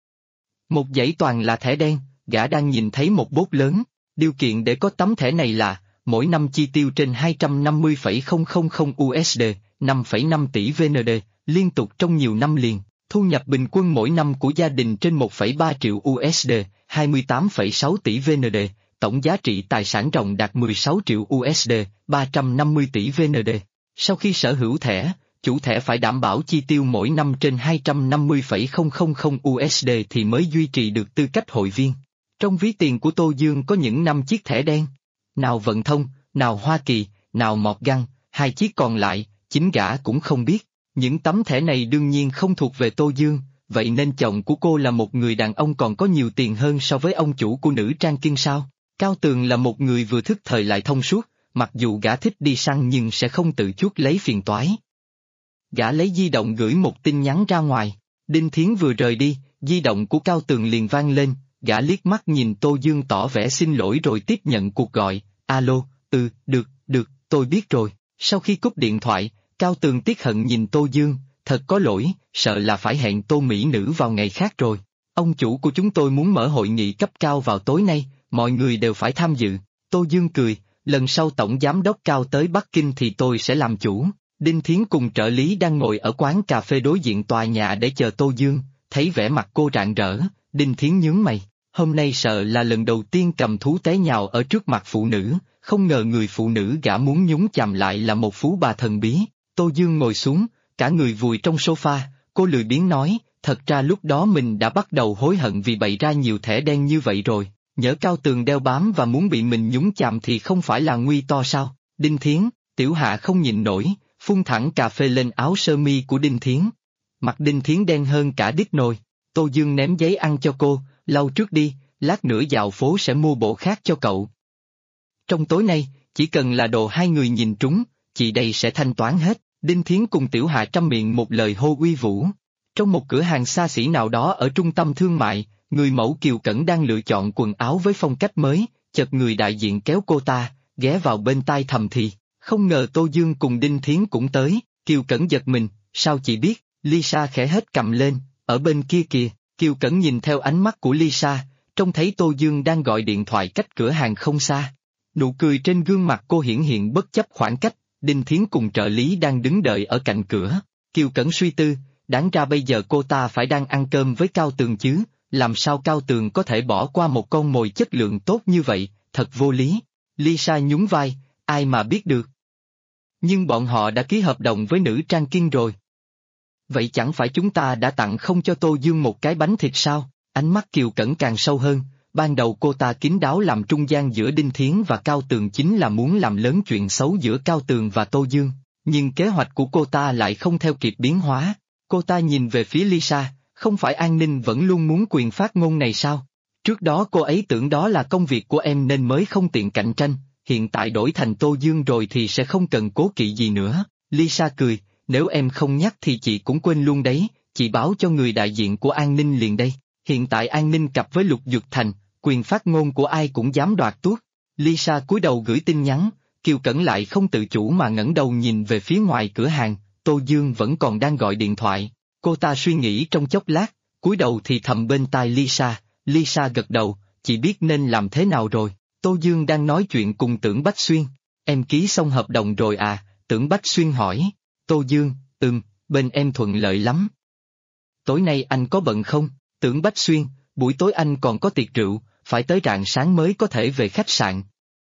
Một dãy toàn là thẻ đen, gã đang nhìn thấy một bốt lớn, điều kiện để có tấm thẻ này là, mỗi năm chi tiêu trên 250,000 USD, 5,5 tỷ VND, liên tục trong nhiều năm liền, thu nhập bình quân mỗi năm của gia đình trên 1,3 triệu USD, 28,6 tỷ VND, tổng giá trị tài sản ròng đạt 16 triệu USD, 350 tỷ VND. Sau khi sở hữu thẻ, chủ thẻ phải đảm bảo chi tiêu mỗi năm trên 250,000 USD thì mới duy trì được tư cách hội viên. Trong ví tiền của Tô Dương có những 5 chiếc thẻ đen. Nào Vận Thông, nào Hoa Kỳ, nào Morgan, 2 chiếc còn lại, chính gã cũng không biết. Những tấm thẻ này đương nhiên không thuộc về Tô Dương, vậy nên chồng của cô là một người đàn ông còn có nhiều tiền hơn so với ông chủ của nữ trang kinh sao. Cao Tường là một người vừa thức thời lại thông suốt, mặc dù gã thích đi săn nhưng sẽ không tự chuốc lấy phiền toái. Gã lấy di động gửi một tin nhắn ra ngoài, Đinh Thiến vừa rời đi, di động của Cao Tường liền vang lên, gã liếc mắt nhìn Tô Dương tỏ vẻ xin lỗi rồi tiếp nhận cuộc gọi, alo, được, tôi biết rồi. Sau khi cúp điện thoại, Cao Tường tiếc hận nhìn Tô Dương, thật có lỗi, sợ là phải hẹn Tô mỹ nữ vào ngày khác rồi. Ông chủ của chúng tôi muốn mở hội nghị cấp cao vào tối nay, mọi người đều phải tham dự. Tô Dương cười, lần sau tổng giám đốc Cao tới Bắc Kinh thì tôi sẽ làm chủ. Đinh Thiến cùng trợ lý đang ngồi ở quán cà phê đối diện tòa nhà để chờ Tô Dương, thấy vẻ mặt cô rạng rỡ, Đinh Thiến nhướng mày, hôm nay sợ là lần đầu tiên cầm thú té nhào ở trước mặt phụ nữ, không ngờ người phụ nữ gã muốn nhúng chàm lại là một phú bà thần bí. Tô Dương ngồi xuống, cả người vùi trong sofa, cô lười biếng nói, thật ra lúc đó mình đã bắt đầu hối hận vì bày ra nhiều thẻ đen như vậy rồi, nhỡ Cao Tường đeo bám và muốn bị mình nhúng chàm thì không phải là nguy to sao. Đinh Thiến, Tiểu Hạ không nhịn nổi, phun thẳng cà phê lên áo sơ mi của Đinh Thiến. Mặt Đinh Thiến đen hơn cả đít nồi. Tô Dương ném giấy ăn cho cô, lau trước đi, lát nữa dạo phố sẽ mua bộ khác cho cậu. Trong tối nay, chỉ cần là đồ hai người nhìn trúng, chị đây sẽ thanh toán hết. Đinh Thiến cùng Tiểu Hạ trăm miệng một lời hô uy vũ. Trong một cửa hàng xa xỉ nào đó ở trung tâm thương mại, người mẫu Kiều Cẩn đang lựa chọn quần áo với phong cách mới, chợt người đại diện kéo cô ta, ghé vào bên tai thầm thì, không ngờ Tô Dương cùng Đinh Thiến cũng tới. Kiều Cẩn giật mình, sao chị biết? Lisa khẽ hết cầm lên, ở bên kia kìa. Kiều Cẩn nhìn theo ánh mắt của Lisa, trông thấy Tô Dương đang gọi điện thoại cách cửa hàng không xa. Nụ cười trên gương mặt cô hiển hiện bất chấp khoảng cách. Đinh Thiến cùng trợ lý đang đứng đợi ở cạnh cửa. Kiều Cẩn suy tư, đáng ra bây giờ cô ta phải đang ăn cơm với Cao Tường chứ, làm sao Cao Tường có thể bỏ qua một con mồi chất lượng tốt như vậy, thật vô lý. Lisa nhún vai, ai mà biết được. Nhưng bọn họ đã ký hợp đồng với nữ trang kinh rồi. Vậy chẳng phải chúng ta đã tặng không cho Tô Dương một cái bánh thịt sao? Ánh mắt Kiều Cẩn càng sâu hơn, ban đầu cô ta kín đáo làm trung gian giữa Đinh Thiến và Cao Tường chính là muốn làm lớn chuyện xấu giữa Cao Tường và Tô Dương, nhưng kế hoạch của cô ta lại không theo kịp biến hóa. Cô ta nhìn về phía Lisa, không phải An Ninh vẫn luôn muốn quyền phát ngôn này sao? Trước đó cô ấy tưởng đó là công việc của em nên mới không tiện cạnh tranh, hiện tại đổi thành Tô Dương rồi thì sẽ không cần cố kỵ gì nữa. Lisa cười, nếu em không nhắc thì chị cũng quên luôn đấy, chị báo cho người đại diện của An Ninh liền đây. Hiện tại An Ninh cặp với Lục Dực Thành, quyền phát ngôn của ai cũng dám đoạt tuốt. Lisa cúi đầu gửi tin nhắn, Kiều Cẩn lại không tự chủ mà ngẩng đầu nhìn về phía ngoài cửa hàng, Tô Dương vẫn còn đang gọi điện thoại. Cô ta suy nghĩ trong chốc lát, cúi đầu thì thầm bên tai Lisa, Lisa gật đầu, chị biết nên làm thế nào rồi. Tô Dương đang nói chuyện cùng Tưởng Bách Xuyên, em ký xong hợp đồng rồi à, Tưởng Bách Xuyên hỏi. Tô Dương, bên em thuận lợi lắm. Tối nay anh có bận không? Tưởng Bách Xuyên, buổi tối anh còn có tiệc rượu, phải tới rạng sáng mới có thể về khách sạn.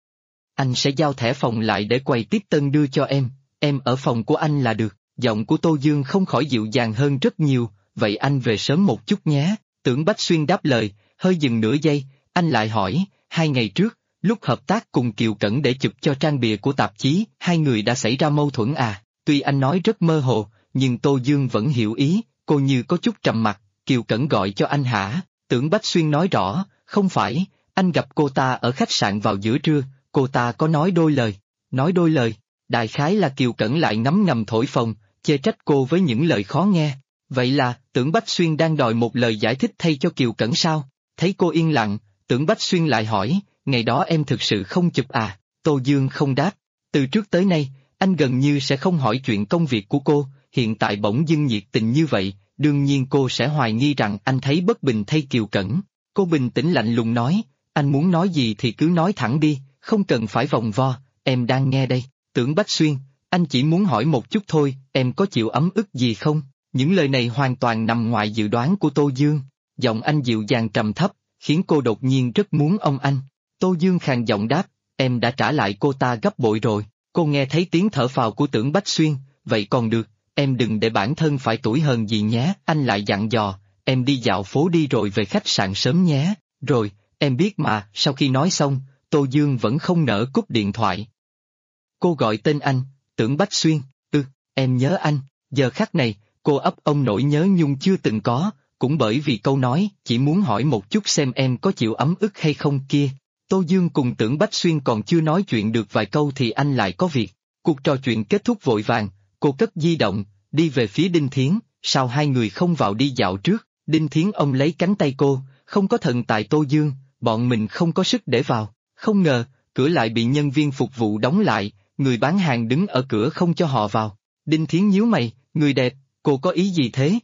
Anh sẽ giao thẻ phòng lại để quầy tiếp tân đưa cho em ở phòng của anh là được. Giọng của Tô Dương không khỏi dịu dàng hơn rất nhiều, vậy anh về sớm một chút nhé. Tưởng Bách Xuyên đáp lời, hơi dừng nửa giây, anh lại hỏi, 2 ngày trước, lúc hợp tác cùng Kiều Cẩn để chụp cho trang bìa của tạp chí, hai người đã xảy ra mâu thuẫn à? Tuy anh nói rất mơ hồ, nhưng Tô Dương vẫn hiểu ý, cô như có chút trầm mặc, Kiều Cẩn gọi cho anh hả? Tưởng Bách Xuyên nói rõ, không phải, anh gặp cô ta ở khách sạn vào giữa trưa, cô ta có nói đôi lời, đại khái là Kiều Cẩn lại ngấm ngầm thổi phồng, chê trách cô với những lời khó nghe. Vậy là, Tưởng Bách Xuyên đang đòi một lời giải thích thay cho Kiều Cẩn sao? Thấy cô yên lặng, Tưởng Bách Xuyên lại hỏi, ngày đó em thực sự không chụp à? Tô Dương không đáp. Từ trước tới nay, anh gần như sẽ không hỏi chuyện công việc của cô, hiện tại bỗng dưng nhiệt tình như vậy, đương nhiên cô sẽ hoài nghi rằng anh thấy bất bình thay Kiều Cẩn. Cô bình tĩnh lạnh lùng nói, anh muốn nói gì thì cứ nói thẳng đi, không cần phải vòng vo, em đang nghe đây. Tưởng Bách Xuyên, anh chỉ muốn hỏi một chút thôi, em có chịu ấm ức gì không? Những lời này hoàn toàn nằm ngoài dự đoán của Tô Dương. Giọng anh dịu dàng trầm thấp, khiến cô đột nhiên rất muốn ông anh. Tô Dương khàn giọng đáp, em đã trả lại cô ta gấp bội rồi. Cô nghe thấy tiếng thở phào của Tưởng Bách Xuyên, vậy còn được, em đừng để bản thân phải tủi hờn gì nhé. Anh lại dặn dò, em đi dạo phố đi rồi về khách sạn sớm nhé. Rồi, em biết mà. Sau khi nói xong, Tô Dương vẫn không nỡ cúp điện thoại. Cô gọi tên anh, Tưởng Bách Xuyên, em nhớ anh. Giờ khắc này, cô ấp ông nỗi nhớ nhung chưa từng có, cũng bởi vì câu nói, chỉ muốn hỏi một chút xem em có chịu ấm ức hay không kia. Tô Dương cùng Tưởng Bách Xuyên còn chưa nói chuyện được vài câu thì anh lại có việc. Cuộc trò chuyện kết thúc vội vàng, cô cất di động, đi về phía Đinh Thiến, sao hai người không vào đi dạo trước? Đinh Thiến ôm lấy cánh tay cô, không có thần tại Tô Dương, bọn mình không có sức để vào. Không ngờ, cửa lại bị nhân viên phục vụ đóng lại, người bán hàng đứng ở cửa không cho họ vào. Đinh Thiến nhíu mày, người đẹp, cô có ý gì thế?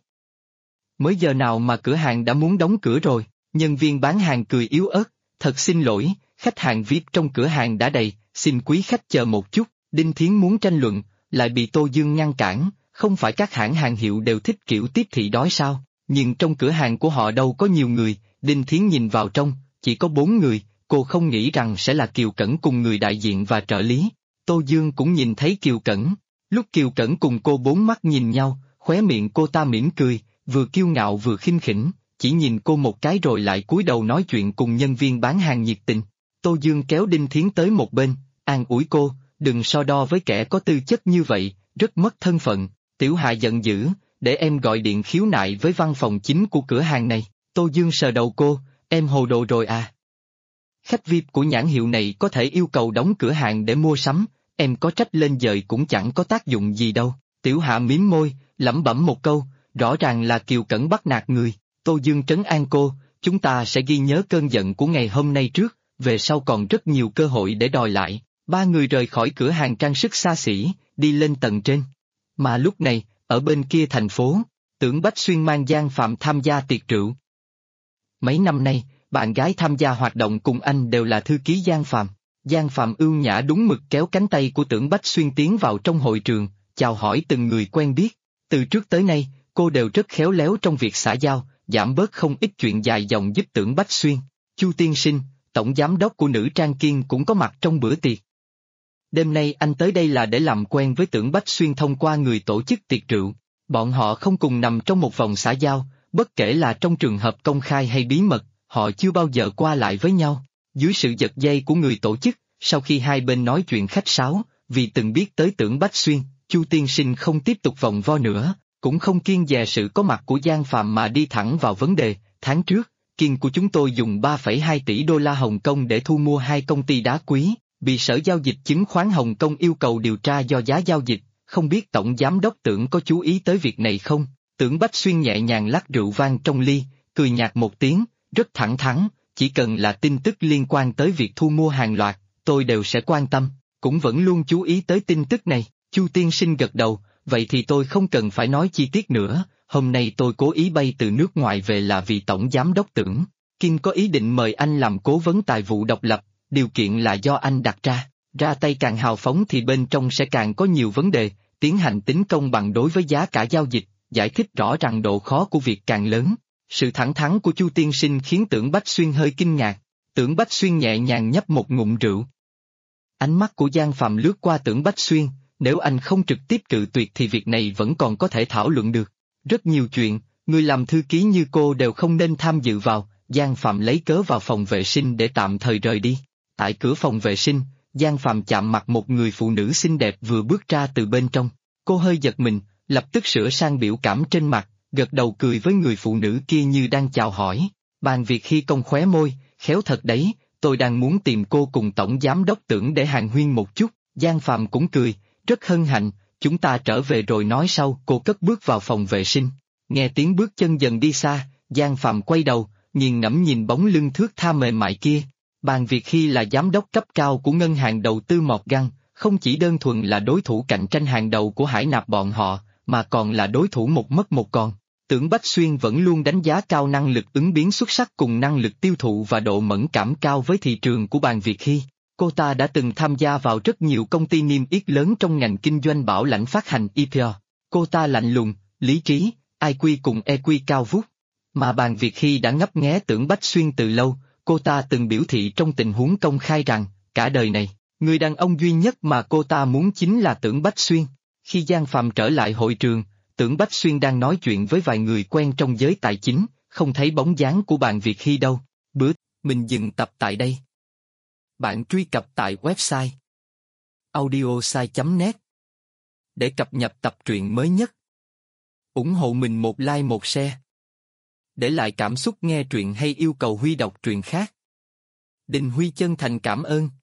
Mới giờ nào mà cửa hàng đã muốn đóng cửa rồi? Nhân viên bán hàng cười yếu ớt, thật xin lỗi, khách hàng VIP trong cửa hàng đã đầy, xin quý khách chờ một chút. Đinh Thiến muốn tranh luận, lại bị Tô Dương ngăn cản, không phải các hãng hàng hiệu đều thích kiểu tiếp thị đói sao? Nhưng trong cửa hàng của họ đâu có nhiều người. Đinh Thiến nhìn vào trong, chỉ có 4 người, cô không nghĩ rằng sẽ là Kiều Cẩn cùng người đại diện và trợ lý. Tô Dương cũng nhìn thấy Kiều Cẩn. Lúc Kiều Cẩn cùng cô 4 mắt nhìn nhau, khóe miệng cô ta mỉm cười, vừa kiêu ngạo vừa khinh khỉnh, chỉ nhìn cô một cái rồi lại cúi đầu nói chuyện cùng nhân viên bán hàng nhiệt tình. Tô Dương kéo Đinh Thiến tới một bên, an ủi cô, đừng so đo với kẻ có tư chất như vậy, rất mất thân phận. Tiểu Hạ giận dữ, để em gọi điện khiếu nại với văn phòng chính của cửa hàng này. Tô Dương sờ đầu cô, em hồ đồ rồi à? Khách VIP của nhãn hiệu này có thể yêu cầu đóng cửa hàng để mua sắm, em có trách lên dời cũng chẳng có tác dụng gì đâu. Tiểu Hạ mím môi, lẩm bẩm một câu, rõ ràng là Kiều Cẩn bắt nạt người. Tô Dương trấn an cô, chúng ta sẽ ghi nhớ cơn giận của ngày hôm nay trước, về sau còn rất nhiều cơ hội để đòi lại. Ba người rời khỏi cửa hàng trang sức xa xỉ, đi lên tầng trên. Mà lúc này, ở bên kia thành phố, Tưởng Bách Xuyên mang Giang Phạm tham gia tiệc rượu. Mấy năm nay, bạn gái tham gia hoạt động cùng anh đều là thư ký Giang Phạm. Giang Phạm ưu nhã đúng mực kéo cánh tay của Tưởng Bách Xuyên tiến vào trong hội trường, chào hỏi từng người quen biết. Từ trước tới nay, cô đều rất khéo léo trong việc xã giao, giảm bớt không ít chuyện dài dòng giúp Tưởng Bách Xuyên. Chu Tiên Sinh, tổng giám đốc của Nữ Trang Kiên cũng có mặt trong bữa tiệc. Đêm nay anh tới đây là để làm quen với Tưởng Bách Xuyên thông qua người tổ chức tiệc rượu. Bọn họ không cùng nằm trong một vòng xã giao, bất kể là trong trường hợp công khai hay bí mật, họ chưa bao giờ qua lại với nhau. Dưới sự giật dây của người tổ chức, sau khi hai bên nói chuyện khách sáo, vì từng biết tới Tưởng Bách Xuyên, Chu Tiên Sinh không tiếp tục vòng vo nữa, cũng không kiêng dè sự có mặt của Giang Phạm mà đi thẳng vào vấn đề. Tháng trước, Kiên của chúng tôi dùng 3,2 tỷ đô la Hồng Kông để thu mua 2 công ty đá quý, bị Sở Giao dịch Chứng khoán Hồng Kông yêu cầu điều tra do giá giao dịch, không biết Tổng Giám đốc Tưởng có chú ý tới việc này không? Tưởng Bách Xuyên nhẹ nhàng lắc rượu vang trong ly, cười nhạt một tiếng, rất thẳng thắn, chỉ cần là tin tức liên quan tới việc thu mua hàng loạt, tôi đều sẽ quan tâm, cũng vẫn luôn chú ý tới tin tức này. Chu tiên sinh gật đầu, vậy thì tôi không cần phải nói chi tiết nữa, hôm nay tôi cố ý bay từ nước ngoài về là vì Tổng Giám đốc Tưởng Kim có ý định mời anh làm cố vấn tài vụ độc lập, điều kiện là do anh đặt ra tay càng hào phóng thì bên trong sẽ càng có nhiều vấn đề, tiến hành tính công bằng đối với giá cả giao dịch, giải thích rõ rằng độ khó của việc càng lớn. Sự thẳng thắn của Chu tiên sinh khiến Tưởng Bách Xuyên hơi kinh ngạc, Tưởng Bách Xuyên nhẹ nhàng nhấp một ngụm rượu. Ánh mắt của Giang Phạm lướt qua Tưởng Bách Xuyên, nếu anh không trực tiếp cự tuyệt thì việc này vẫn còn có thể thảo luận được. Rất nhiều chuyện, người làm thư ký như cô đều không nên tham dự vào. Giang Phạm lấy cớ vào phòng vệ sinh để tạm thời rời đi. Tại cửa phòng vệ sinh, Giang Phạm chạm mặt một người phụ nữ xinh đẹp vừa bước ra từ bên trong. Cô hơi giật mình, lập tức sửa sang biểu cảm trên mặt, gật đầu cười với người phụ nữ kia như đang chào hỏi. Bàn việc khi cong khóe môi, khéo thật đấy, tôi đang muốn tìm cô cùng Tổng Giám đốc Tưởng để hàn huyên một chút. Giang Phạm cũng cười, rất hân hạnh, chúng ta trở về rồi nói sau. Cô cất bước vào phòng vệ sinh. Nghe tiếng bước chân dần đi xa, Giang Phạm quay đầu, nghiền ngẫm nhìn bóng lưng thướt tha mềm mại kia. Bàn việc khi là giám đốc cấp cao của ngân hàng đầu tư Morgan, không chỉ đơn thuần là đối thủ cạnh tranh hàng đầu của Hải Nạp bọn họ, mà còn là đối thủ một mất một còn. Tưởng Bách Xuyên vẫn luôn đánh giá cao năng lực ứng biến xuất sắc cùng năng lực tiêu thụ và độ mẫn cảm cao với thị trường của Bàn Việt Hy. Cô ta đã từng tham gia vào rất nhiều công ty niêm yết lớn trong ngành kinh doanh bảo lãnh phát hành IPO. Cô ta lạnh lùng, lý trí, IQ cùng EQ cao vút. Mà Bàn Việt Hy đã ngấp nghé Tưởng Bách Xuyên từ lâu, cô ta từng biểu thị trong tình huống công khai rằng, cả đời này, người đàn ông duy nhất mà cô ta muốn chính là Tưởng Bách Xuyên. Khi Giang Phạm trở lại hội trường, Tưởng Bách Xuyên đang nói chuyện với vài người quen trong giới tài chính, không thấy bóng dáng của Bàn Việt Hy đâu. Mình dừng tập tại đây. Bạn truy cập tại website audiosai.net để cập nhật tập truyện mới nhất. Ủng hộ mình một like một share. Để lại cảm xúc nghe truyện hay yêu cầu Huy đọc truyện khác. Đình Huy chân thành cảm ơn.